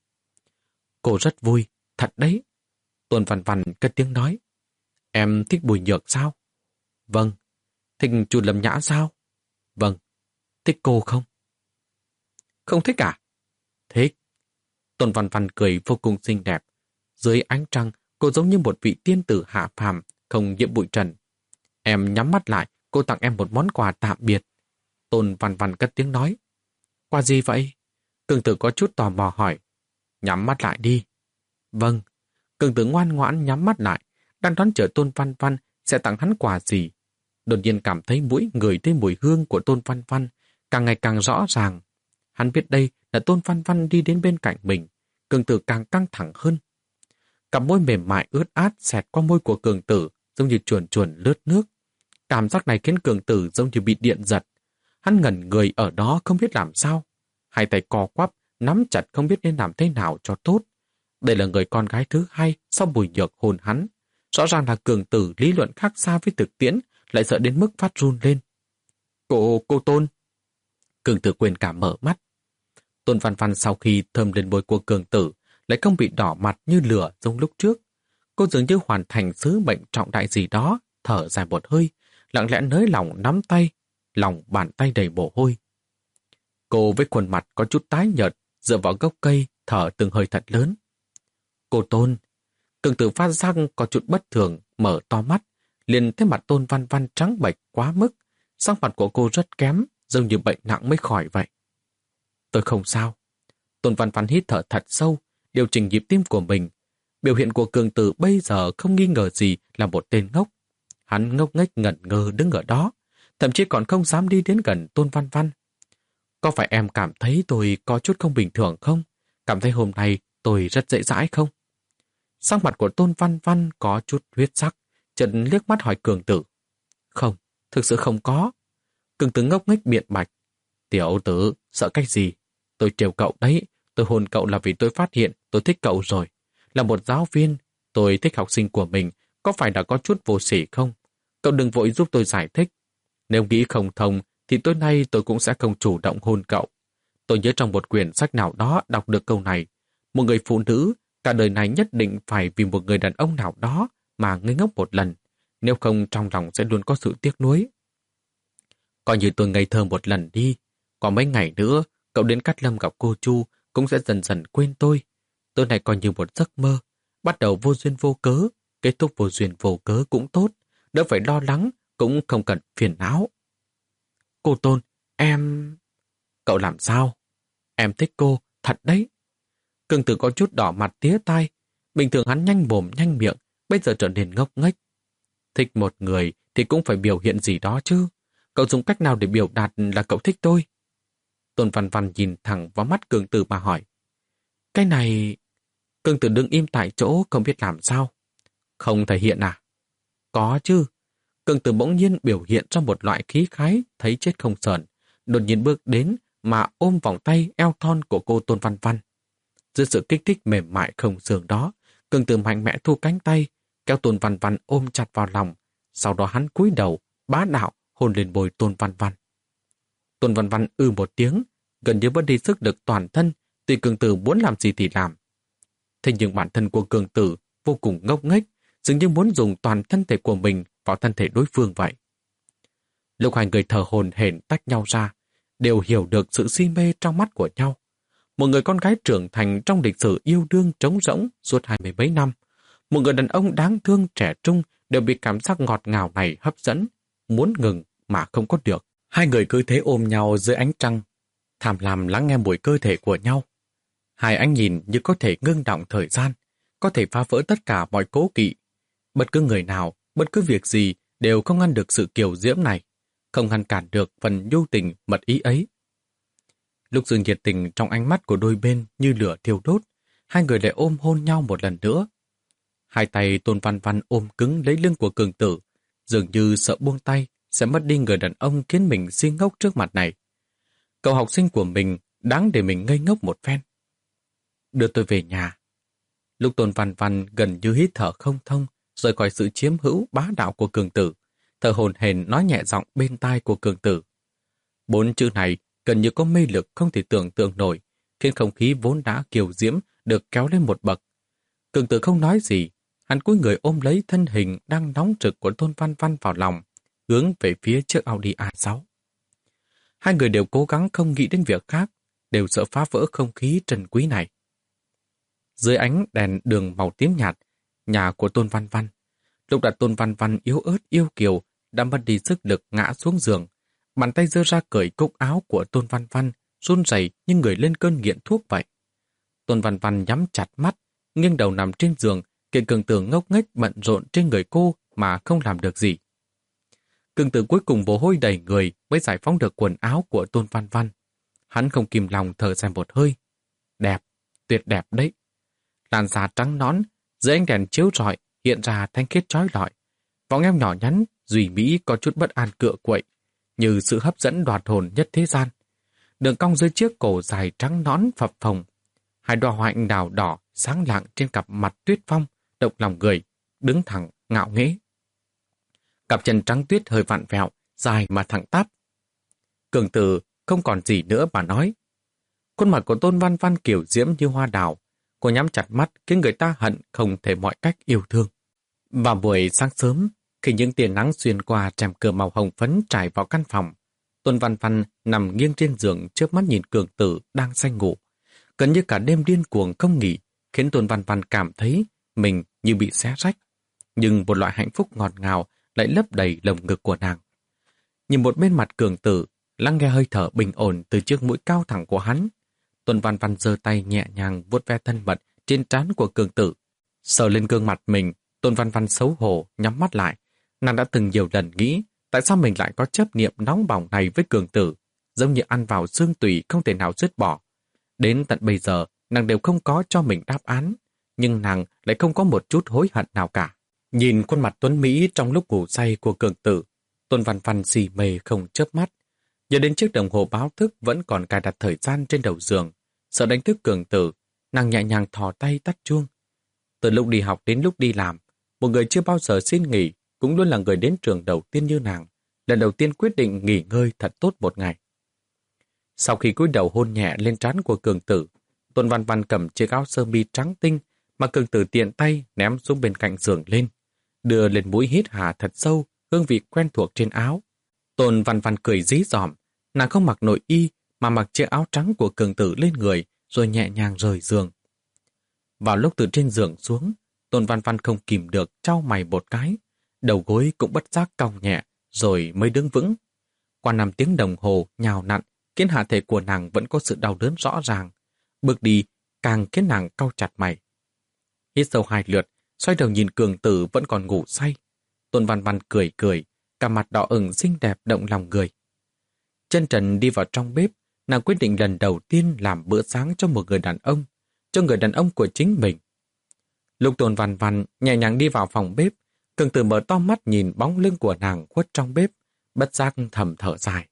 Cô rất vui, thật đấy. Tôn Văn Văn cất tiếng nói. Em thích Bùi Nhược sao? Vâng. Thích Chu Lâm Nhã sao? Vâng. Thích cô không? Không thích à? Thích. Tôn Văn Văn cười vô cùng xinh đẹp. Dưới ánh trăng, cô giống như một vị tiên tử hạ phàm, không nhiễm bụi trần. Em nhắm mắt lại, cô tặng em một món quà tạm biệt. Tôn Văn Văn cất tiếng nói. Quà gì vậy? Cường Tử có chút tò mò hỏi. Nhắm mắt lại đi. Vâng. Cường Tử ngoan ngoãn nhắm mắt lại, đang đoán chờ Tôn Văn Văn sẽ tặng hắn quà gì. Đột nhiên cảm thấy mũi ngửi thấy mùi hương của Tôn Văn Văn càng ngày càng rõ ràng. Hắn biết đây là Tôn Văn Văn đi đến bên cạnh mình. Cường Tử càng căng thẳng hơn. Cặp môi mềm mại ướt át xẹt qua môi của Cường Tử giống như chuồn chuồn lướt nước. Cảm giác này khiến Cường Tử giống như bị điện giật. Hắn ngẩn người ở đó không biết làm sao. Hai tay co quắp, nắm chặt không biết nên làm thế nào cho tốt. Đây là người con gái thứ hai sau Bùi Nhược hôn hắn. Rõ ràng là Cường Tử lý luận khác xa với thực tiễn, lại sợ đến mức phát run lên. Cô, cô Tôn. Cường Tử quên cả mở mắt. Tôn Văn Văn sau khi thơm lên môi của Cường Tử, lại không bị đỏ mặt như lửa giống lúc trước. Cô dường như hoàn thành sứ mệnh trọng đại gì đó, thở dài một hơi, lặng lẽ nới lỏng nắm tay, lòng bàn tay đầy mồ hôi. Cô với khuôn mặt có chút tái nhợt, dựa vào gốc cây, thở từng hơi thật lớn. Cô Tôn. Cường Tử phát giác có chút bất thường, mở to mắt, liền thấy mặt Tôn Văn Văn trắng bệch quá mức. Sắc mặt của cô rất kém, giống như bệnh nặng mới khỏi vậy. Tôi không sao. Tôn Văn Văn hít thở thật sâu, điều chỉnh nhịp tim của mình. Biểu hiện của Cường Tử bây giờ không nghi ngờ gì là một tên ngốc. Hắn ngốc nghếch ngẩn ngơ đứng ở đó, thậm chí còn không dám đi đến gần Tôn Văn Văn. Có phải em cảm thấy tôi có chút không bình thường không? Cảm thấy hôm nay tôi rất dễ dãi không? Sắc mặt của Tôn Văn Văn có chút huyết sắc, chợt liếc mắt hỏi Cường Tử. Không, thực sự không có. Cường Tử ngốc nghếch biện bạch. Tiểu tử, sợ cái gì? Tôi trêu cậu đấy, tôi Tôi hôn cậu là vì tôi phát hiện tôi thích cậu rồi. Là một giáo viên, tôi thích học sinh của mình, có phải đã có chút vô sỉ không? Cậu đừng vội giúp tôi giải thích. Nếu nghĩ không thông, thì tối nay tôi cũng sẽ không chủ động hôn cậu. Tôi nhớ trong một quyển sách nào đó đọc được câu này. Một người phụ nữ, cả đời này nhất định phải vì một người đàn ông nào đó mà ngây ngốc một lần. Nếu không trong lòng sẽ luôn có sự tiếc nuối. Coi như tôi ngây thơ một lần đi. Có mấy ngày nữa, cậu đến Cát Lâm gặp cô Chu cũng sẽ dần dần quên tôi. Tối nay coi như một giấc mơ. Bắt đầu vô duyên vô cớ, kết thúc vô duyên vô cớ cũng tốt. Đỡ phải lo lắng, cũng không cần phiền não. Cô Tôn, em... Cậu làm sao? Em thích cô, thật đấy. Cường Tử có chút đỏ mặt tía tai. Bình thường hắn nhanh mồm nhanh miệng, bây giờ trở nên ngốc nghếch. Thích một người thì cũng phải biểu hiện gì đó chứ. Cậu dùng cách nào để biểu đạt là cậu thích tôi? Tôn Văn Văn nhìn thẳng vào mắt Cường Tử mà hỏi. Cái này... Cường Tử đứng im tại chỗ không biết làm sao. Không thể hiện à? Có chứ. Cường Tử bỗng nhiên biểu hiện ra một loại khí khái thấy chết không sờn, đột nhiên bước đến mà ôm vòng tay eo thon của cô Tôn Văn Văn. Dưới sự kích thích mềm mại không xương đó, Cường Tử mạnh mẽ thu cánh tay, kéo Tôn Văn Văn ôm chặt vào lòng, sau đó hắn cúi đầu, bá đạo hôn lên môi Tôn Văn Văn. Tôn Văn Văn ư một tiếng, gần như mất đi sức lực toàn thân, tuy Cường Tử muốn làm gì thì làm. Thế nhưng bản thân của Cường Tử vô cùng ngốc nghếch, dường như muốn dùng toàn thân thể của mình vào thân thể đối phương vậy. Lúc hai người thở hổn hển tách nhau ra, đều hiểu được sự si mê trong mắt của nhau. Một người con gái trưởng thành trong lịch sử yêu đương trống rỗng suốt hai mươi mấy năm. Một người đàn ông đáng thương trẻ trung đều bị cảm giác ngọt ngào này hấp dẫn, muốn ngừng mà không có được. Hai người cứ thế ôm nhau dưới ánh trăng, tham lam lắng nghe mùi cơ thể của nhau. Hai ánh nhìn như có thể ngưng đọng thời gian, có thể phá vỡ tất cả mọi cố kỵ. Bất cứ người nào, bất cứ việc gì đều không ngăn được sự kiều diễm này, không ngăn cản được phần nhu tình mật ý ấy. Lúc sự nhiệt tình trong ánh mắt của đôi bên như lửa thiêu đốt, hai người lại ôm hôn nhau một lần nữa. Hai tay Tôn Văn Văn ôm cứng lấy lưng của Cường Tử, dường như sợ buông tay sẽ mất đi người đàn ông khiến mình si ngốc trước mặt này. Cậu học sinh của mình đáng để mình ngây ngốc một phen. Đưa tôi về nhà. Lúc Tôn Văn Văn gần như hít thở không thông, rời khỏi sự chiếm hữu bá đạo của Cường Tử, thở hổn hển nói nhẹ giọng bên tai của Cường Tử. Bốn chữ này gần như có mê lực không thể tưởng tượng nổi, khiến không khí vốn đã kiều diễm được kéo lên một bậc. Cường Tử không nói gì, hắn cúi người ôm lấy thân hình đang nóng rực của Tôn Văn Văn vào lòng, hướng về phía chiếc Audi a sáu. Hai người đều cố gắng không nghĩ đến việc khác, đều sợ phá vỡ không khí trần quý này. Dưới ánh đèn đường màu tím nhạt, nhà của Tôn Văn Văn, lúc đặt Tôn Văn Văn yếu ớt yêu kiều đã mất đi sức lực ngã xuống giường, bàn tay giơ ra cởi cúc áo của Tôn Văn Văn, run rẩy như người lên cơn nghiện thuốc vậy. Tôn Văn Văn nhắm chặt mắt, nghiêng đầu nằm trên giường, kiện Cường Tử ngốc nghếch bận rộn trên người cô mà không làm được gì. Cường Tử cuối cùng mồ hôi đầy người mới giải phóng được quần áo của Tôn Văn Văn. Hắn không kìm lòng thở dài một hơi. Đẹp, tuyệt đẹp đấy. Làn da trắng nõn, dưới ánh đèn chiếu rọi hiện ra thanh khiết chói lọi. Vòng eo nhỏ nhắn, duy mỹ có chút bất an cựa quậy, như sự hấp dẫn đoạt hồn nhất thế gian. Đường cong dưới chiếc cổ dài trắng nõn phập phồng. Hai đóa hoa anh đào đỏ sáng lạng trên cặp mặt tuyết phong, động lòng người, đứng thẳng, ngạo nghễ. Cặp chân trắng tuyết hơi vặn vẹo, dài mà thẳng tắp. Cường Tử không còn gì nữa mà nói. Khuôn mặt của Tôn Văn Văn kiểu diễm như hoa đào. Cô nhắm chặt mắt khiến người ta hận không thể mọi cách yêu thương. Vào buổi sáng sớm, khi những tia nắng xuyên qua rèm cửa màu hồng phấn trải vào căn phòng, Tôn Văn Văn nằm nghiêng trên giường chớp mắt nhìn Cường Tử đang say ngủ. Gần như cả đêm điên cuồng không nghỉ, khiến Tôn Văn Văn cảm thấy mình như bị xé rách. Nhưng một loại hạnh phúc ngọt ngào lại lấp đầy lồng ngực của nàng. Nhìn một bên mặt Cường Tử, lắng nghe hơi thở bình ổn từ chiếc mũi cao thẳng của hắn, Tôn Văn Văn giơ tay nhẹ nhàng vuốt ve thân mật trên trán của Cường Tử. Sờ lên gương mặt mình, Tôn Văn Văn xấu hổ nhắm mắt lại. Nàng đã từng nhiều lần nghĩ tại sao mình lại có chấp niệm nóng bỏng này với Cường Tử, giống như ăn vào xương tủy không thể nào dứt bỏ. Đến tận bây giờ, nàng đều không có cho mình đáp án, nhưng nàng lại không có một chút hối hận nào cả. Nhìn khuôn mặt tuấn mỹ trong lúc ngủ say của Cường Tử, Tôn Văn Văn xì mê không chớp mắt. Nhớ đến chiếc đồng hồ báo thức vẫn còn cài đặt thời gian trên đầu giường, Sợ đánh thức Cường Tử, nàng nhẹ nhàng thò tay tắt chuông. Từ lúc đi học đến lúc đi làm, một người chưa bao giờ xin nghỉ cũng luôn là người đến trường đầu tiên như nàng, lần đầu tiên quyết định nghỉ ngơi thật tốt một ngày. Sau khi cúi đầu hôn nhẹ lên trán của Cường Tử, Tôn Văn Văn cầm chiếc áo sơ mi trắng tinh mà Cường Tử tiện tay ném xuống bên cạnh giường lên, đưa lên mũi hít hà thật sâu, hương vị quen thuộc trên áo. Tôn Văn Văn cười dí dỏm, nàng không mặc nội y mà mặc chiếc áo trắng của Cường Tử lên người rồi nhẹ nhàng rời giường. Vào lúc từ trên giường xuống, Tôn Văn Văn không kìm được chau mày một cái, đầu gối cũng bất giác cong nhẹ rồi mới đứng vững. Qua năm tiếng đồng hồ nhào nặn khiến hạ thể của nàng vẫn có sự đau đớn rõ ràng. Bước đi càng khiến nàng cau chặt mày. Hít sâu hai lượt, xoay đầu nhìn Cường Tử vẫn còn ngủ say. Tôn Văn Văn cười cười, cả mặt đỏ ửng xinh đẹp động lòng người. Chân trần đi vào trong bếp, nàng quyết định lần đầu tiên làm bữa sáng cho một người đàn ông, cho người đàn ông của chính mình. Lúc Tôn Văn Văn nhẹ nhàng đi vào phòng bếp, Cường Tử mở to mắt nhìn bóng lưng của nàng khuất trong bếp, bất giác thầm thở dài.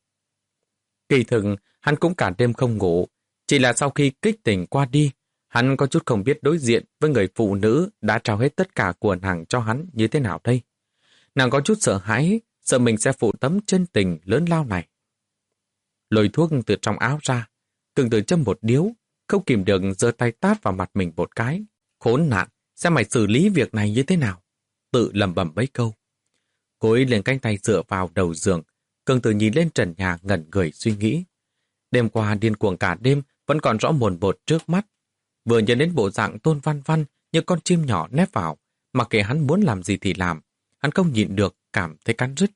Kỳ thực, hắn cũng cả đêm không ngủ, chỉ là sau khi kích tỉnh qua đi, hắn có chút không biết đối diện với người phụ nữ đã trao hết tất cả của nàng cho hắn như thế nào đây. Nàng có chút sợ hãi, sợ mình sẽ phụ tấm chân tình lớn lao này. Lôi thuốc từ trong áo ra, Cường Tử châm một điếu, không kìm được giơ tay tát vào mặt mình một cái. Khốn nạn, xem mày xử lý việc này như thế nào? Tự lẩm bẩm mấy câu. Cối liền cánh tay dựa vào đầu giường, Cường Tử nhìn lên trần nhà ngẩn người suy nghĩ. Đêm qua điên cuồng cả đêm vẫn còn rõ mồn một trước mắt. Vừa nhớ đến bộ dạng Tôn Văn Văn như con chim nhỏ nép vào, mặc kệ hắn muốn làm gì thì làm, hắn không nhịn được cảm thấy cắn rứt.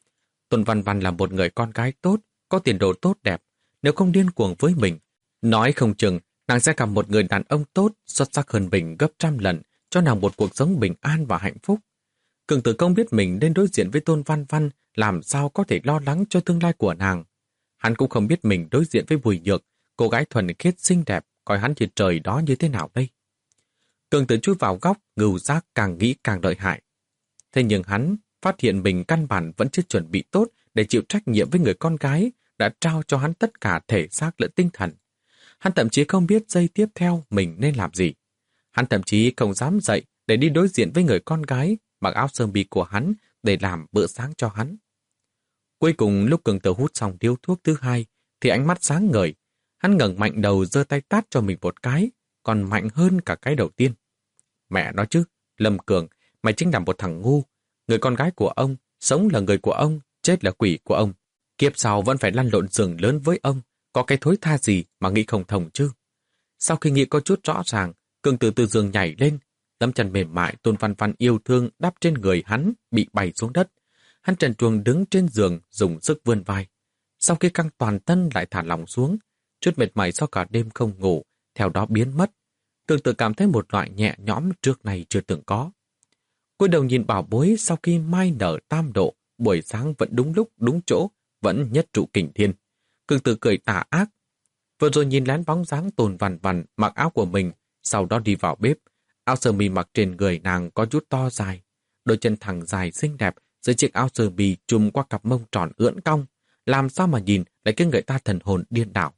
Tôn Văn Văn là một người con gái tốt, có tiền đồ tốt đẹp, nếu không điên cuồng với mình, nói không chừng nàng sẽ gặp một người đàn ông tốt, xuất sắc hơn mình gấp trăm lần, cho nàng một cuộc sống bình an và hạnh phúc. Cường Tử không biết mình nên đối diện với Tôn Văn Văn làm sao có thể lo lắng cho tương lai của nàng. Hắn cũng không biết mình đối diện với Bùi Nhược, cô gái thuần khiết xinh đẹp, coi hắn như trời đó như thế nào đây. Cường Tử chui vào góc, ngưu giác càng nghĩ càng lợi hại. Thế nhưng hắn phát hiện mình căn bản vẫn chưa chuẩn bị tốt để chịu trách nhiệm với người con gái đã trao cho hắn tất cả thể xác lẫn tinh thần. Hắn thậm chí không biết giây tiếp theo mình nên làm gì. Hắn thậm chí không dám dậy để đi đối diện với người con gái mặc áo sơ mi của hắn để làm bữa sáng cho hắn. Cuối cùng lúc Cường Tử hút xong điếu thuốc thứ hai thì ánh mắt sáng ngời. Hắn ngẩng mạnh đầu giơ tay tát cho mình một cái, còn mạnh hơn cả cái đầu tiên. Mẹ nói chứ, Lâm Cường, mày chính là một thằng ngu. Người con gái của ông, sống là người của ông, chết là quỷ của ông. Kiếp sau vẫn phải lăn lộn giường lớn với ông, có cái thối tha gì mà nghĩ không thông chứ. Sau khi nghĩ có chút rõ ràng, Cường Tử từ giường nhảy lên, tấm chân mềm mại Tôn Văn Văn yêu thương đắp trên người hắn bị bay xuống đất. Hắn trần truồng đứng trên giường dùng sức vươn vai. Sau khi căng toàn thân lại thả lỏng xuống, chút mệt mỏi sau cả đêm không ngủ, theo đó biến mất. Cường Tử cảm thấy một loại nhẹ nhõm trước này chưa từng có. Cúi đầu nhìn bảo bối sau khi mai nở tam độ, buổi sáng vẫn đúng lúc đúng chỗ, vẫn nhất trụ kình thiên. Cường Tử cười tà ác. Vừa rồi nhìn lén bóng dáng Tôn Văn Văn mặc áo của mình, sau đó đi vào bếp. Áo sơ mi mặc trên người nàng có chút to dài, đôi chân thẳng dài xinh đẹp dưới chiếc áo sơ mi trùm qua cặp mông tròn ưỡn cong, làm sao mà nhìn lại khiến người ta thần hồn điên đảo.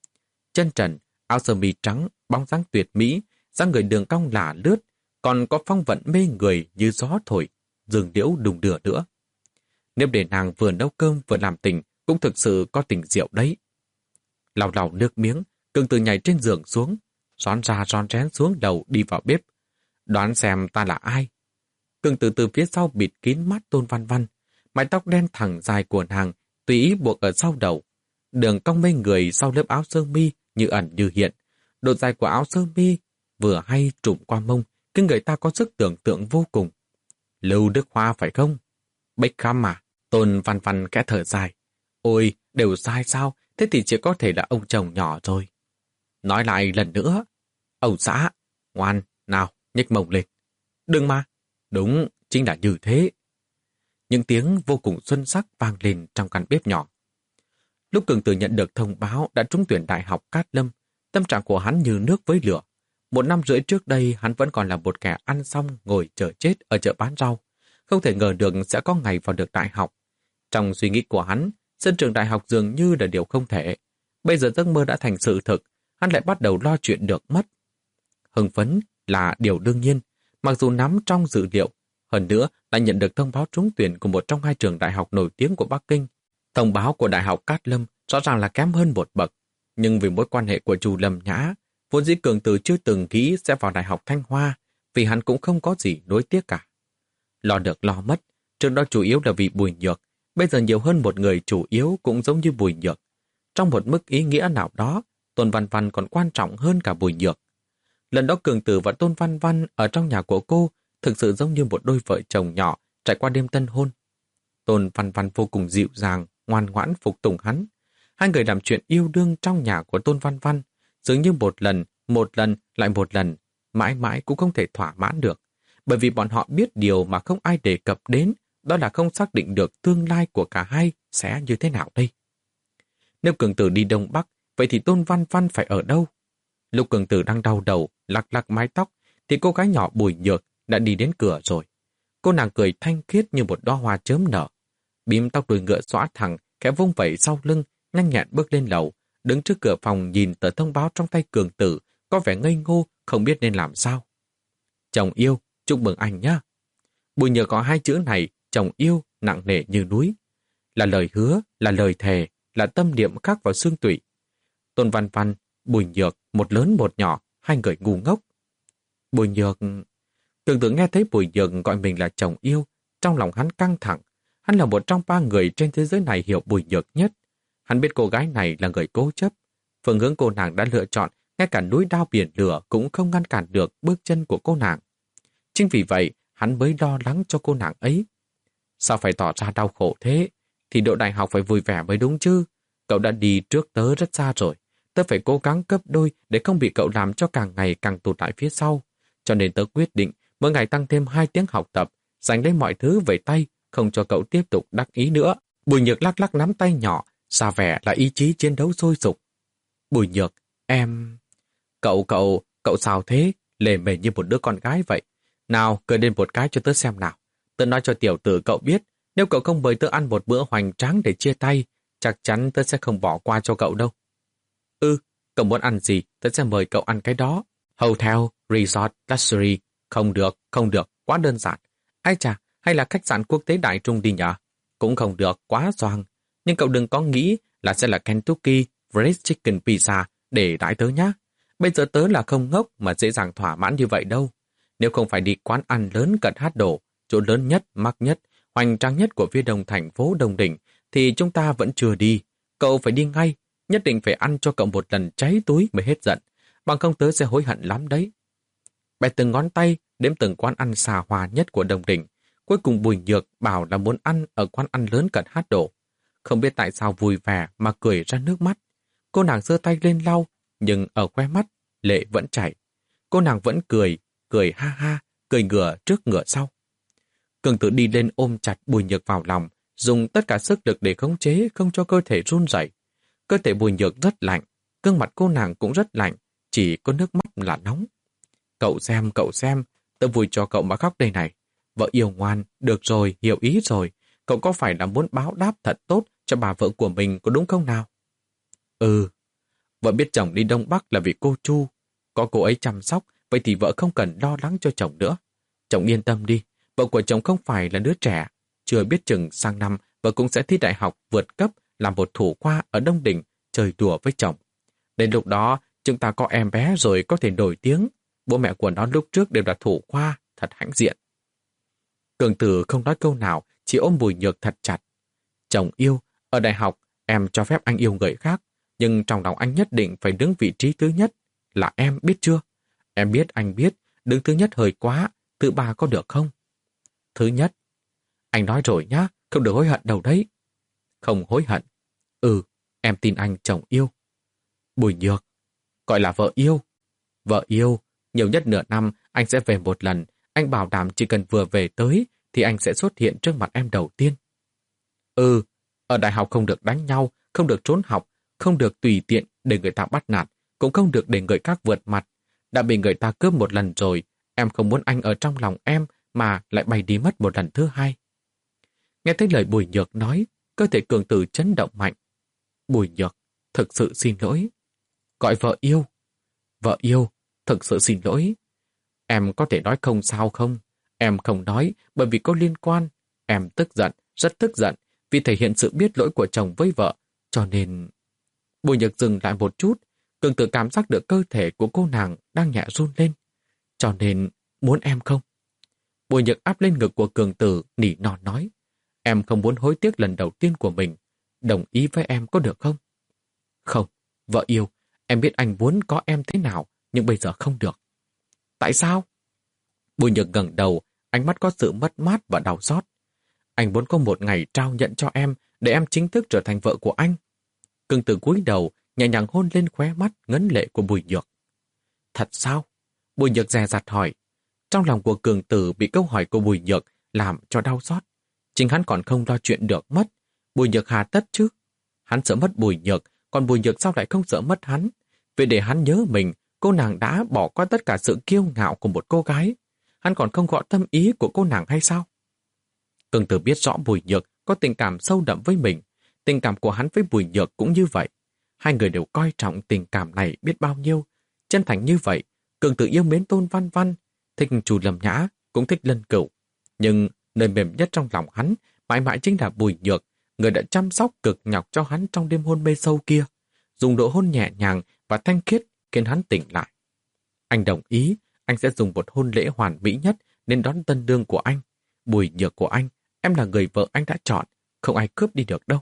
Chân trần, áo sơ mi trắng, bóng dáng tuyệt mỹ, dáng người đường cong lả lướt, còn có phong vận mê người như gió thổi, rừng điễu đùng đưa nữa. Nếu để nàng vừa nấu cơm vừa làm tình, cũng thực sự có tình diệu đấy. Lào lào nước miếng, Cường Tử nhảy trên giường xuống, rón ra rón rén xuống đầu đi vào bếp. Đoán xem ta là ai? Cường Tử từ phía sau bịt kín mắt Tôn Văn Văn, mái tóc đen thẳng dài của nàng tùy ý buộc ở sau đầu, đường cong mê người sau lớp áo sơ mi như ẩn như hiện. Độ dài của áo sơ mi vừa hay trùm qua mông, khiến người ta có sức tưởng tượng vô cùng. Lưu Đức Hoa phải không? Beckham mà. Tôn Văn Văn kẽ thở dài. Ôi, đều sai sao? Thế thì chỉ có thể là ông chồng nhỏ rồi. Nói lại lần nữa. Ông xã, ngoan, nào, nhếch mông lên. Đừng mà. Đúng, chính là như thế. Những tiếng vô cùng xuân sắc vang lên trong căn bếp nhỏ. Lúc Cường Tử nhận được thông báo đã trúng tuyển Đại học Cát Lâm, tâm trạng của hắn như nước với lửa. Một năm rưỡi trước đây hắn vẫn còn là một kẻ ăn xong ngồi chờ chết ở chợ bán rau. Không thể ngờ được sẽ có ngày vào được đại học. Trong suy nghĩ của hắn, sân trường đại học dường như là điều không thể. Bây giờ giấc mơ đã thành sự thực, hắn lại bắt đầu lo chuyện được mất. Hưng phấn là điều đương nhiên, mặc dù nắm trong dữ liệu, hơn nữa lại nhận được thông báo trúng tuyển của một trong hai trường đại học nổi tiếng của Bắc Kinh. Thông báo của Đại học Cát Lâm rõ ràng là kém hơn một bậc, nhưng vì mối quan hệ của Chu Lâm Nhã, vốn dĩ Cường Tử chưa từng nghĩ sẽ vào Đại học Thanh Hoa, vì hắn cũng không có gì nối tiếc cả. Lo được lo mất, trước đó chủ yếu là vì Bùi Nhược, bây giờ nhiều hơn một người chủ yếu cũng giống như Bùi Nhược. Trong một mức ý nghĩa nào đó, Tôn Văn Văn còn quan trọng hơn cả Bùi Nhược. Lần đó Cường Tử và Tôn Văn Văn ở trong nhà của cô thực sự giống như một đôi vợ chồng nhỏ trải qua đêm tân hôn. Tôn Văn Văn vô cùng dịu dàng, ngoan ngoãn phục tùng hắn. Hai người làm chuyện yêu đương trong nhà của Tôn Văn Văn, dường như một lần, một lần, lại một lần, mãi mãi cũng không thể thỏa mãn được. Bởi vì bọn họ biết điều mà không ai đề cập đến, đó là không xác định được tương lai của cả hai sẽ như thế nào đây. Nếu Cường Tử đi Đông Bắc, vậy thì Tôn Văn Văn phải ở đâu? Lúc Cường Tử đang đau đầu, lắc lắc mái tóc, thì cô gái nhỏ Bùi Nhược đã đi đến cửa rồi. Cô nàng cười thanh khiết như một đóa hoa chớm nở. Bím tóc đuôi ngựa xõa thẳng, khẽ vung vẩy sau lưng, nhanh nhẹn bước lên lầu, đứng trước cửa phòng nhìn tờ thông báo trong tay Cường Tử, có vẻ ngây ngô, không biết nên làm sao. Chồng yêu, chúc mừng anh nhé. Bùi Nhược có hai chữ này, chồng yêu, nặng nề như núi. Là lời hứa, là lời thề, là tâm niệm khắc vào xương tủy. Tôn Văn Văn, Bùi Nhược, một lớn một nhỏ, hai người ngu ngốc. Bùi Nhược... Cường Tử nghe thấy Bùi Nhược gọi mình là chồng yêu, trong lòng hắn căng thẳng. Hắn là một trong ba người trên thế giới này hiểu Bùi Nhược nhất. Hắn biết cô gái này là người cố chấp. Phương hướng cô nàng đã lựa chọn, ngay cả núi đao biển lửa cũng không ngăn cản được bước chân của cô nàng. Chính vì vậy, hắn mới lo lắng cho cô nàng ấy. Sao phải tỏ ra đau khổ thế? Thì độ đại học phải vui vẻ mới đúng chứ. Cậu đã đi trước tớ rất xa rồi. Tớ phải cố gắng gấp đôi để không bị cậu làm cho càng ngày càng tụt lại phía sau. Cho nên tớ quyết định mỗi ngày tăng thêm hai tiếng học tập, dành lấy mọi thứ về tay, không cho cậu tiếp tục đắc ý nữa. Bùi Nhược lắc lắc nắm tay nhỏ, xa vẻ là ý chí chiến đấu sôi sục. Bùi Nhược, em... Cậu, cậu, cậu sao thế? Lề mề như một đứa con gái vậy. Nào, cười lên một cái cho tớ xem nào. Tớ nói cho tiểu tử cậu biết, nếu cậu không mời tớ ăn một bữa hoành tráng để chia tay, chắc chắn tớ sẽ không bỏ qua cho cậu đâu. Ừ, cậu muốn ăn gì, tớ sẽ mời cậu ăn cái đó. Hotel, resort, luxury. Không được, không được, quá đơn giản. Ai chà, hay là khách sạn quốc tế đại trung đi nhờ? Cũng không được, quá doang. Nhưng cậu đừng có nghĩ là sẽ là Kentucky Fried Chicken Pizza để đãi tớ nhá. Bây giờ tớ là không ngốc mà dễ dàng thỏa mãn như vậy đâu. Nếu không phải đi quán ăn lớn cận hát đổ, chỗ lớn nhất, mắc nhất, hoành tráng nhất của phía đông thành phố Đông Đỉnh, thì chúng ta vẫn chưa đi. Cậu phải đi ngay, nhất định phải ăn cho cậu một lần cháy túi mới hết giận. Bằng không tớ sẽ hối hận lắm đấy. Bẻ từng ngón tay, đếm từng quán ăn xa hoa nhất của Đông Đỉnh. Cuối cùng Bùi Nhược bảo là muốn ăn ở quán ăn lớn cận hát đổ. Không biết tại sao vui vẻ mà cười ra nước mắt. Cô nàng giơ tay lên lau, nhưng ở khóe mắt, lệ vẫn chảy. Cô nàng vẫn cười, cười ha ha, cười ngửa trước ngửa sau. Cường Tử đi lên ôm chặt Bùi Nhược vào lòng, dùng tất cả sức lực để khống chế không cho cơ thể run rẩy. Cơ thể Bùi Nhược rất lạnh, gương mặt cô nàng cũng rất lạnh, chỉ có nước mắt là nóng. Cậu xem, cậu xem, tớ vui cho cậu mà khóc đây này. Vợ yêu ngoan, được rồi, hiểu ý rồi. Cậu có phải là muốn báo đáp thật tốt cho bà vợ của mình có đúng không nào? Ừ, vợ biết chồng đi Đông Bắc là vì cô Chu. Có cô ấy chăm sóc, vậy thì vợ không cần lo lắng cho chồng nữa. Chồng yên tâm đi, vợ của chồng không phải là đứa trẻ. Chưa biết chừng sang năm, vợ cũng sẽ thi đại học vượt cấp làm một thủ khoa ở Đông Đỉnh, chơi đùa với chồng. Đến lúc đó, chúng ta có em bé rồi có thể nổi tiếng. Bố mẹ của nó lúc trước đều là thủ khoa, thật hãnh diện. Cường Tử không nói câu nào, chỉ ôm Bùi Nhược thật chặt. Chồng yêu, ở đại học, em cho phép anh yêu người khác, nhưng trong lòng anh nhất định phải đứng vị trí thứ nhất. Là em, biết chưa? Em biết, anh biết, đứng thứ nhất hơi quá, thứ ba có được không? Thứ nhất. Anh nói rồi nhá, không được hối hận đâu đấy. Không hối hận. Ừ, em tin anh chồng yêu. Bùi Nhược, gọi là vợ yêu. Vợ yêu, nhiều nhất nửa năm anh sẽ về một lần. Anh bảo đảm chỉ cần vừa về tới thì anh sẽ xuất hiện trước mặt em đầu tiên. Ừ, ở đại học không được đánh nhau, không được trốn học, không được tùy tiện để người ta bắt nạt, cũng không được để người khác vượt mặt. Đã bị người ta cướp một lần rồi, em không muốn anh ở trong lòng em mà lại bay đi mất một lần thứ hai. Nghe thấy lời Bùi Nhược nói, cơ thể Cường Tử chấn động mạnh. Bùi Nhược, thực sự xin lỗi. Gọi vợ yêu. Vợ yêu, thực sự xin lỗi. Em có thể nói không sao không? Em không nói bởi vì có liên quan. Em tức giận, rất tức giận vì thể hiện sự biết lỗi của chồng với vợ, cho nên... Bùi Nhược dừng lại một chút, Cường Tử cảm giác được cơ thể của cô nàng đang nhẹ run lên. Cho nên, muốn em không? Bùi Nhược áp lên ngực của Cường Tử, nỉ non nói. Em không muốn hối tiếc lần đầu tiên của mình. Đồng ý với em có được không? Không, vợ yêu, em biết anh muốn có em thế nào, nhưng bây giờ không được. Tại sao? Bùi Nhược ngẩng đầu, ánh mắt có sự mất mát và đau xót. Anh muốn có một ngày trao nhận cho em, để em chính thức trở thành vợ của anh. Cường Tử cúi đầu, nhẹ nhàng hôn lên khóe mắt ngấn lệ của Bùi Nhược. Thật sao? Bùi Nhược dè dặt hỏi. Trong lòng của Cường Tử bị câu hỏi của Bùi Nhược làm cho đau xót. Chính hắn còn không lo chuyện được mất. Bùi Nhược hà tất chứ? Hắn sợ mất Bùi Nhược, còn Bùi Nhược sao lại không sợ mất hắn? Vì để hắn nhớ mình, cô nàng đã bỏ qua tất cả sự kiêu ngạo của một cô gái. Hắn còn không gọi tâm ý của cô nàng hay sao? Cường Tử biết rõ Bùi Nhược có tình cảm sâu đậm với mình. Tình cảm của hắn với Bùi Nhược cũng như vậy. Hai người đều coi trọng tình cảm này biết bao nhiêu. Chân thành như vậy, Cường Tử yêu mến Tôn Văn Văn, thích Chu Lâm Nhã, cũng thích Lân Cửu. Nhưng nơi mềm nhất trong lòng hắn mãi mãi chính là Bùi Nhược, người đã chăm sóc cực nhọc cho hắn trong đêm hôn mê sâu kia, dùng độ hôn nhẹ nhàng và thanh khiết khiến hắn tỉnh lại. Anh đồng ý, anh sẽ dùng một hôn lễ hoàn mỹ nhất nên đón tân đương của anh. Bùi Nhược của anh, em là người vợ anh đã chọn, không ai cướp đi được đâu.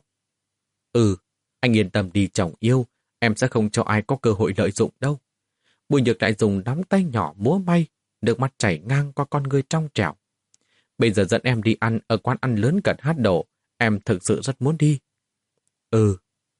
Ừ, anh yên tâm đi chồng yêu, em sẽ không cho ai có cơ hội lợi dụng đâu. Bùi Nhược lại dùng nắm tay nhỏ múa may, nước mắt chảy ngang qua con ngươi trong trẻo. Bây giờ dẫn em đi ăn ở quán ăn lớn gần Hát Đổ, em thực sự rất muốn đi. Ừ.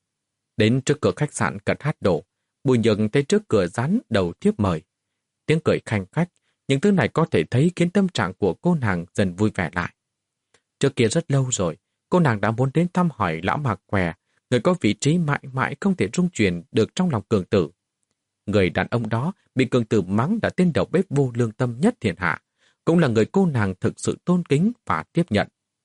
Đến trước cửa khách sạn cận Hát Đổ, Bùi Nhược thấy trước cửa dán đầu thiếp mời. Tiếng cười khanh khách, những thứ này có thể thấy khiến tâm trạng của cô nàng dần vui vẻ lại. Trước kia rất lâu rồi, cô nàng đã muốn đến thăm hỏi lão Mạc Què, người có vị trí mãi mãi không thể rung chuyển được trong lòng Cường Tử. Người đàn ông đó bị Cường Tử mắng là tên đầu bếp vô lương tâm nhất thiên hạ, cũng là người cô nàng thực sự tôn kính và tiếp nhận.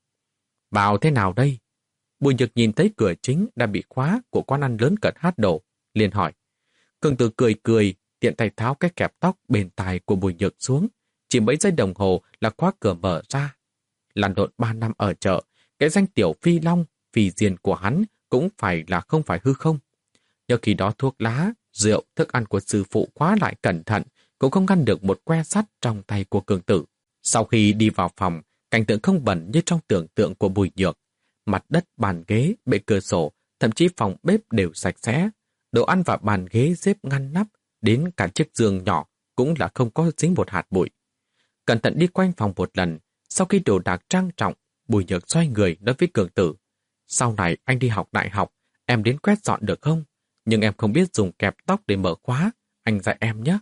Vào thế nào đây? Bùi Nhược nhìn thấy cửa chính đã bị khóa của quán ăn lớn cận Hát Đổ, liền hỏi. Cường Tử cười cười, tiện tay tháo cái kẹp tóc bền tài của Bùi Nhược xuống, chỉ mấy giây đồng hồ là khóa cửa mở ra. Lăn lộn ba năm ở chợ, cái danh tiểu phi long, phi diên của hắn cũng phải là không phải hư không. Nhờ khi đó thuốc lá, rượu, thức ăn của sư phụ khóa lại cẩn thận, cũng không ngăn được một que sắt trong tay của Cường Tử. Sau khi đi vào phòng, cảnh tượng không bẩn như trong tưởng tượng của Bùi Nhược. Mặt đất, bàn ghế, bệ cửa sổ, thậm chí phòng bếp đều sạch sẽ. Đồ ăn và bàn ghế xếp ngăn nắp, đến cả chiếc giường nhỏ cũng là không có dính một hạt bụi. Cẩn thận đi quanh phòng một lần, sau khi đồ đạc trang trọng, Bùi Nhược xoay người nói với Cường Tử. Sau này anh đi học đại học, em đến quét dọn được không? Nhưng em không biết dùng kẹp tóc để mở khóa, anh dạy em nhé.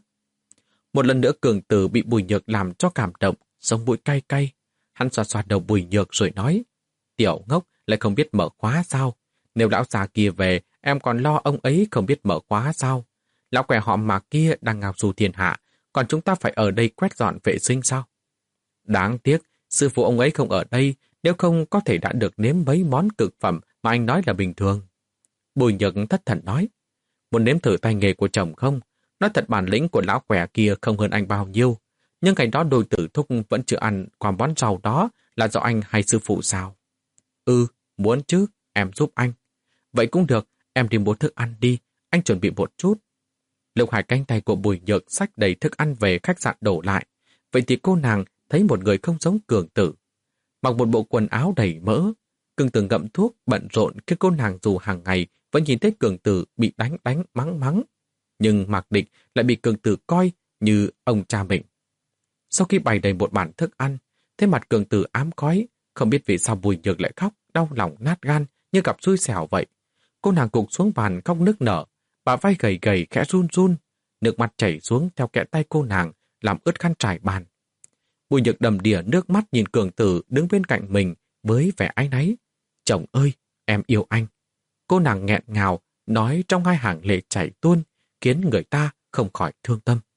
Một lần nữa Cường Tử bị Bùi Nhược làm cho cảm động, sống mũi cay cay. Hắn xoa xoa đầu Bùi Nhược rồi nói, tiểu ngốc lại không biết mở khóa sao? Nếu lão già kia về, em còn lo ông ấy không biết mở khóa sao? Lão què họ mà kia đang ngao du thiên hạ, còn chúng ta phải ở đây quét dọn vệ sinh sao? Đáng tiếc, sư phụ ông ấy không ở đây, nếu không có thể đã được nếm mấy món cực phẩm mà anh nói là bình thường. Bùi Nhược thất thần nói, muốn nếm thử tay nghề của chồng không? Nói thật bản lĩnh của lão què kia không hơn anh bao nhiêu, nhưng ngày đó đôi tử thúc vẫn chưa ăn quả món rau đó là do anh hay sư phụ sao? Ừ, muốn chứ, em giúp anh. Vậy cũng được, em đi mua thức ăn đi, anh chuẩn bị một chút. Lúc hai cánh tay của Bùi Nhược xách đầy thức ăn về khách sạn đổ lại, vậy thì cô nàng thấy một người không giống Cường Tử. Mặc một bộ quần áo đầy mỡ, Cường Tử ngậm thuốc, bận rộn khi cô nàng dù hàng ngày vẫn nhìn thấy Cường Tử bị đánh đánh mắng mắng. Nhưng Mạc Địch lại bị Cường Tử coi như ông cha mình. Sau khi bày đầy một bàn thức ăn, thế mặt Cường Tử ám khói, không biết vì sao Bùi Nhược lại khóc, đau lòng nát gan như gặp xui xẻo vậy. Cô nàng gục xuống bàn khóc nức nở, bà vai gầy gầy khẽ run run, nước mắt chảy xuống theo kẽ tay cô nàng, làm ướt khăn trải bàn. Bùi Nhược đầm đìa nước mắt nhìn Cường Tử đứng bên cạnh mình với vẻ áy náy. Chồng ơi, em yêu anh. Cô nàng nghẹn ngào, nói trong hai hàng lệ chảy tuôn, khiến người ta không khỏi thương tâm.